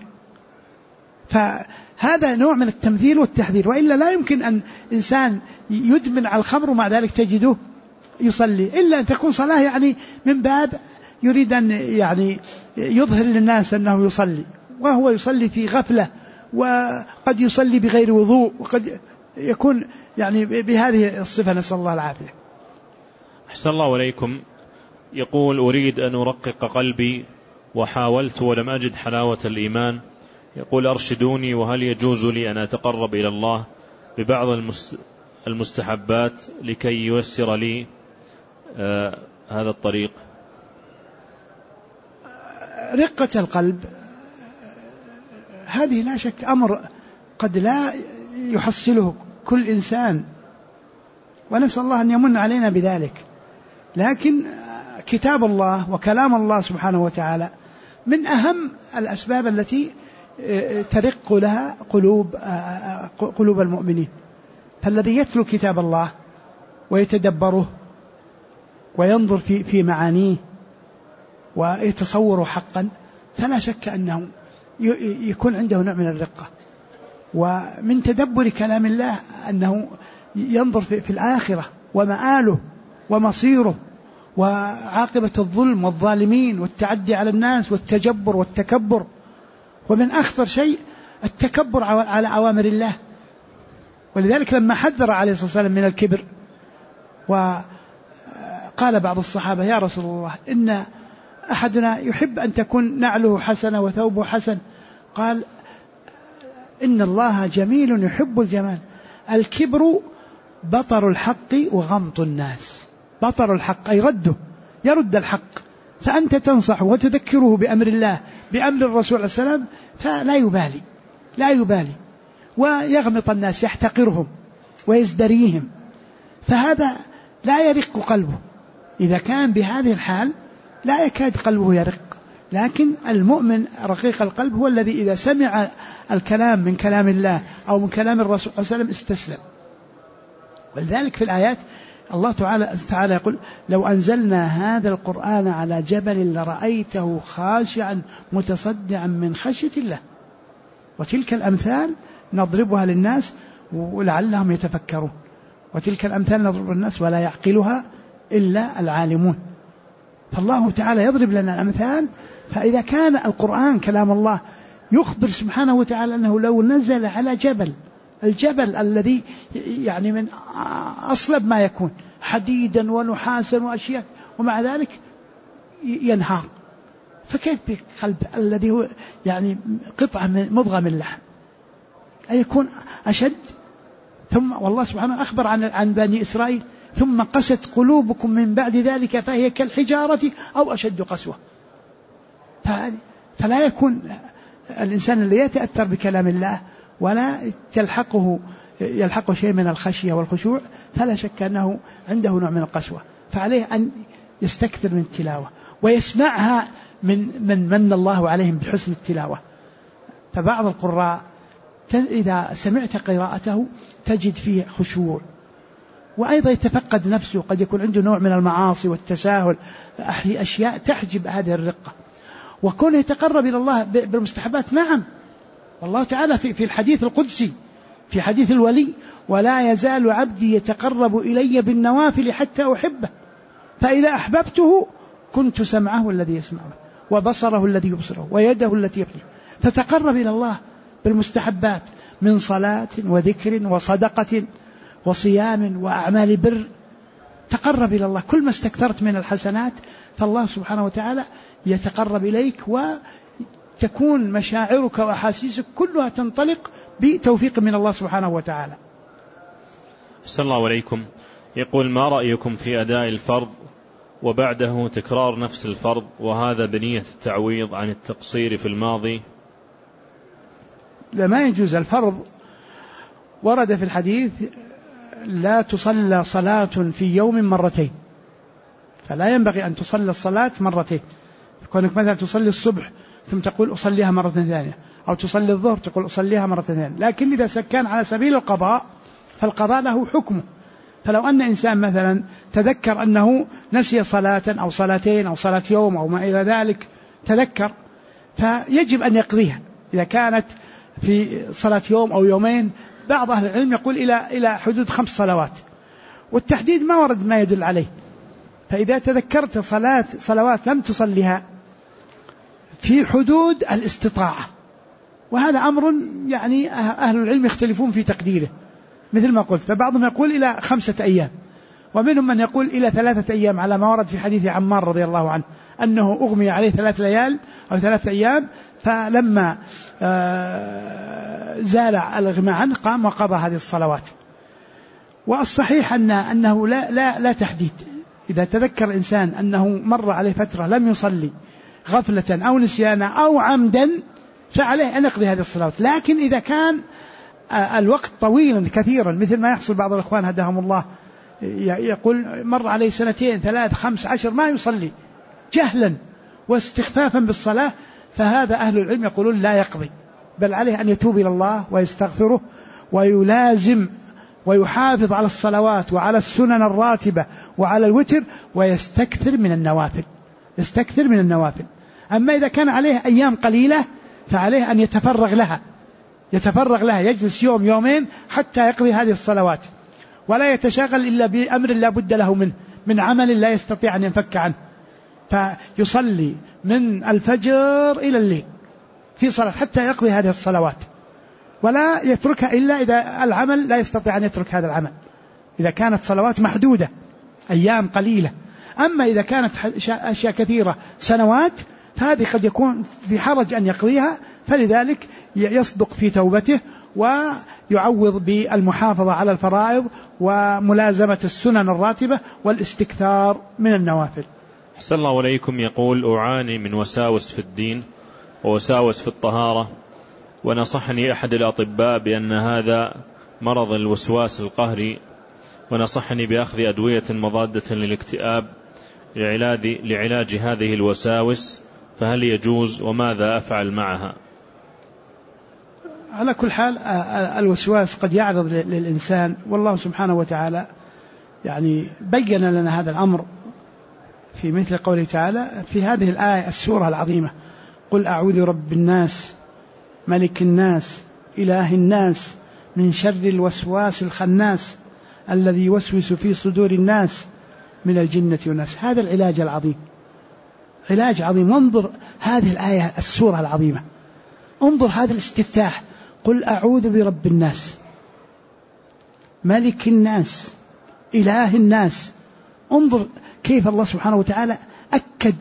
فهذا نوع من التمثيل والتحذير، وإلا لا يمكن أن إنسان يدمن على الخمر ومع ذلك تجده يصلي، إلا أن تكون صلاة يعني من باب يريد أن يعني يظهر للناس أنه يصلي، وهو يصلي في غفلة، وقد يصلي بغير وضوء، وقد يكون يعني بهذه الصفة، نسأل الله العافية. أحسن الله عليكم. يقول: أريد أن أرقق قلبي وحاولت ولم أجد حلاوة الإيمان. يقول: أرشدوني، وهل يجوز لي أن أتقرب إلى الله ببعض المستحبات لكي ييسر لي هذا الطريق؟ رقة القلب هذه لا شك أمر قد لا يحصله كل إنسان، ونسأل الله أن يمن علينا بذلك، لكن كتاب الله وكلام الله سبحانه وتعالى من أهم الأسباب التي ترق لها قلوب المؤمنين. فالذي يتلو كتاب الله ويتدبره وينظر في معانيه ويتصوره حقا، فلا شك أنه يكون عنده نوع من الرقة. ومن تدبر كلام الله أنه ينظر في الآخرة ومآله ومصيره وعاقبة الظلم والظالمين والتعدي على الناس والتجبر والتكبر. ومن أخطر شيء التكبر على أوامر الله، ولذلك لما حذر عليه الصلاة والسلام من الكبر، وقال بعض الصحابة: يا رسول الله، إن أحدنا يحب أن تكون نعله حسنة وثوبه حسن. قال: إن الله جميل يحب الجمال. الكبر بطر الحق وغمط الناس. بطر الحق أي يرد الحق، فأنت تنصح وتذكره بأمر الله بأمر الرسول عليه السلام فلا يبالي ويغمط الناس، يحتقرهم ويزدريهم، فهذا لا يرق قلبه. إذا كان بهذه الحال لا يكاد قلبه يرق. لكن المؤمن رقيق القلب هو الذي إذا سمع الكلام من كلام الله أو من كلام الرسول صلى الله عليه وسلم استسلم. ولذلك في الآيات الله تعالى يقول لو أنزلنا هذا القرآن على جبل لرأيته خاشعا متصدعا من خشية الله. وتلك الأمثال نضربها للناس ولعلهم يتفكرون، وتلك الأمثال نضربها للناس ولا يعقلها إلا العالمون. فالله تعالى يضرب لنا الأمثال. فإذا كان القرآن كلام الله يخبر سبحانه وتعالى أنه لو نزل على الجبل الذي يعني من أصلب ما يكون حديدا ونحاسا وأشياء، ومع ذلك ينهار، فكيف بقلب الذي هو يعني قطعة مضغة من لحم أيكون أشد؟ ثم والله سبحانه أخبر عن بني إسرائيل ثم قست قلوبكم من بعد ذلك فهي كالحجارة أو أشد قسوة. فلا يكون الإنسان اللي يتأثر بكلام الله ولا يلحقه شيء من الخشية والخشوع فلا شك أنه عنده نوع من القسوة. فعليه أن يستكثر من التلاوة ويسمعها من الله عليهم بحسن التلاوة. فبعض القراء إذا سمعت قراءته تجد فيه خشوع، وأيضا يتفقد نفسه، قد يكون عنده نوع من المعاصي والتساهل، أشياء تحجب هذه الرقة. وكونه يتقرب إلى الله بالمستحبات، نعم، والله تعالى في الحديث القدسي في حديث الولي ولا يزال عبدي يتقرب إلي بالنوافل حتى أحبه فإذا أحببته كنت سمعه الذي يسمعه وبصره الذي يبصره ويده التي يبصره. فتقرب إلى الله بالمستحبات من صلاة وذكر وصدقة وصيام وأعمال بر. تقرب إلى الله، كل ما استكثرت من الحسنات فالله سبحانه وتعالى يتقرب إليك، وتكون مشاعرك وأحاسيسك كلها تنطلق بتوفيق من الله سبحانه وتعالى. أحسن الله عليكم. يقول ما رأيكم في أداء الفرض وبعده تكرار نفس الفرض وهذا بنية التعويض عن التقصير في الماضي؟ لا، ما يجوز. الفرض ورد في الحديث لا تصلى صلاة في يوم مرتين، فلا ينبغي أن تصلى الصلاة مرتين. كونك مثلا تصلي الصبح ثم تقول أصليها مرة ثانية، أو تصلي الظهر تقول أصليها مرة ثانية. لكن إذا كان على سبيل القضاء فالقضاء له حكمه. فلو أن إنسان مثلا تذكر أنه نسي صلاة أو صلاتين أو صلاة يوم أو ما إلى ذلك، تذكر، فيجب أن يقضيها إذا كانت في صلاة يوم أو يومين. بعض أهل العلم يقول إلى حدود 5 صلوات، والتحديد ما ورد ما يدل عليه. فإذا تذكرت صلوات لم تصليها في حدود الاستطاعة، وهذا أمر يعني أهل العلم يختلفون في تقديره مثل ما قلت. فبعضهم يقول إلى 5 أيام، ومنهم من يقول إلى 3 أيام على ما ورد في حديث عمار رضي الله عنه أنه أغمي عليه 3 ليال أو 3 أيام، فلما زال الإغماء عنه قام وقضى هذه الصلوات. والصحيح أنه لا تحديد. إذا تذكر الإنسان أنه مر عليه فترة لم يصلي غفلة أو نسيانا أو عمدا فعليه أن يقضي هذه الصلوات. لكن إذا كان الوقت طويلا كثيرا مثل ما يحصل بعض الإخوان هداهم الله، يقول مر عليه 2 3 5 10 ما يصلي جهلا واستخفافا بالصلاة، فهذا أهل العلم يقولون لا يقضي، بل عليه أن يتوب إلى الله ويستغفره ويلازم ويحافظ على الصلوات وعلى السنن الراتبة وعلى الوتر ويستكثر من النوافل. أما إذا كان عليه أيام قليلة فعليه أن يتفرغ لها، يجلس يوم يومين حتى يقضي هذه الصلوات، ولا يتشاغل إلا بأمر لا بد له من عمل لا يستطيع أن ينفك عنه، فيصلي من الفجر إلى الليل في صلاة حتى يقضي هذه الصلوات، ولا يتركها إلا إذا العمل لا يستطيع أن يترك هذا العمل، إذا كانت صلوات محدودة أيام قليلة. أما إذا كانت أشياء كثيرة سنوات فهذه قد يكون في حرج أن يقضيها، فلذلك يصدق في توبته ويعوض بالمحافظة على الفرائض وملازمة السنن الراتبة والاستكثار من النوافل. أحسن الله عليكم. يقول أعاني من وساوس في الدين ووساوس في الطهارة، ونصحني أحد الأطباء بأن هذا مرض الوسواس القهري، ونصحني بأخذ أدوية مضادة للاكتئاب لعلاج هذه الوساوس، فهل يجوز وماذا أفعل معها؟ على كل حال الوسواس قد يعرض للإنسان، والله سبحانه وتعالى يعني بين لنا هذا الأمر في مثل قوله تعالى في هذه الآية السورة العظيمة: قل أعوذ برب الناس ملك الناس إله الناس من شر الوسواس الخناس الذي يوسوس في صدور الناس من الجنة والناس. هذا العلاج العظيم، علاج عظيم. وانظر هذه الآية السورة العظيمة، انظر هذا الاستفتاح: قل أعوذ برب الناس ملك الناس إله الناس. انظر كيف الله سبحانه وتعالى أكد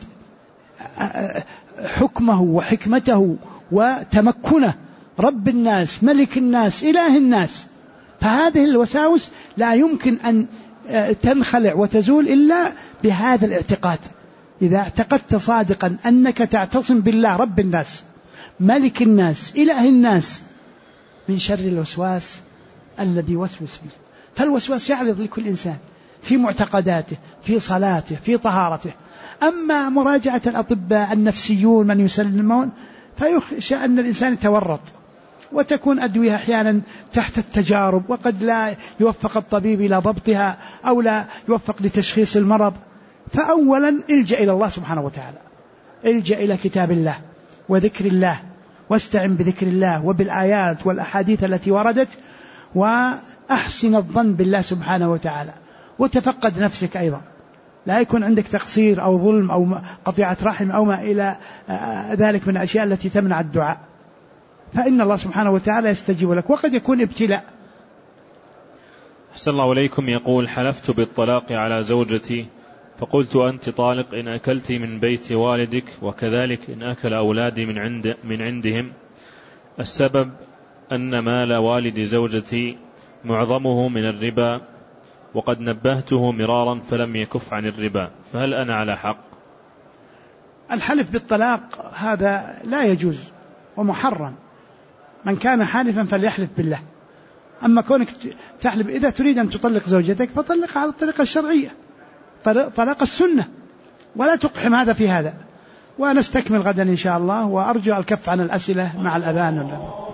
حكمه وحكمته وتمكنه: رب الناس ملك الناس إله الناس. فهذه الوساوس لا يمكن أن تنخلع وتزول إلا بهذا الاعتقاد. إذا اعتقدت صادقا أنك تعتصم بالله رب الناس ملك الناس إله الناس من شر الوسواس الذي يوسوس فيه. فالوسواس يعرض لكل إنسان في معتقداته، في صلاته، في طهارته. أما مراجعة الأطباء النفسيون من يسلمون فيخشى أن الإنسان يتورط، وتكون أدوية أحيانا تحت التجارب، وقد لا يوفق الطبيب إلى ضبطها أو لا يوفق لتشخيص المرض. فأولا الجأ إلى الله سبحانه وتعالى، الجأ إلى كتاب الله وذكر الله، واستعن بذكر الله وبالآيات والأحاديث التي وردت، وأحسن الظن بالله سبحانه وتعالى، وتفقد نفسك أيضا، لا يكون عندك تقصير أو ظلم أو قطيعة رحم أو ما إلى ذلك من الأشياء التي تمنع الدعاء، فإن الله سبحانه وتعالى يستجيب لك، وقد يكون ابتلاء. أحسن الله إليكم. يقول: حلفت بالطلاق على زوجتي فقلت أنت طالق إن أكلت من بيت والدك، وكذلك إن أكل أولادي من عندهم. السبب أن مال والد زوجتي معظمه من الربا، وقد نبهته مرارا فلم يكف عن الربا، فهل أنا على حق؟ الحلف بالطلاق هذا لا يجوز ومحرم. من كان حالفا فليحلف بالله. أما كونك تحلف إذا تريد أن تطلق زوجتك فطلقها على الطريقة الشرعية، طلاق السنة، ولا تقحم هذا في هذا. ونستكمل غدا إن شاء الله، وأرجو الكف عن الأسئلة مع الأذان.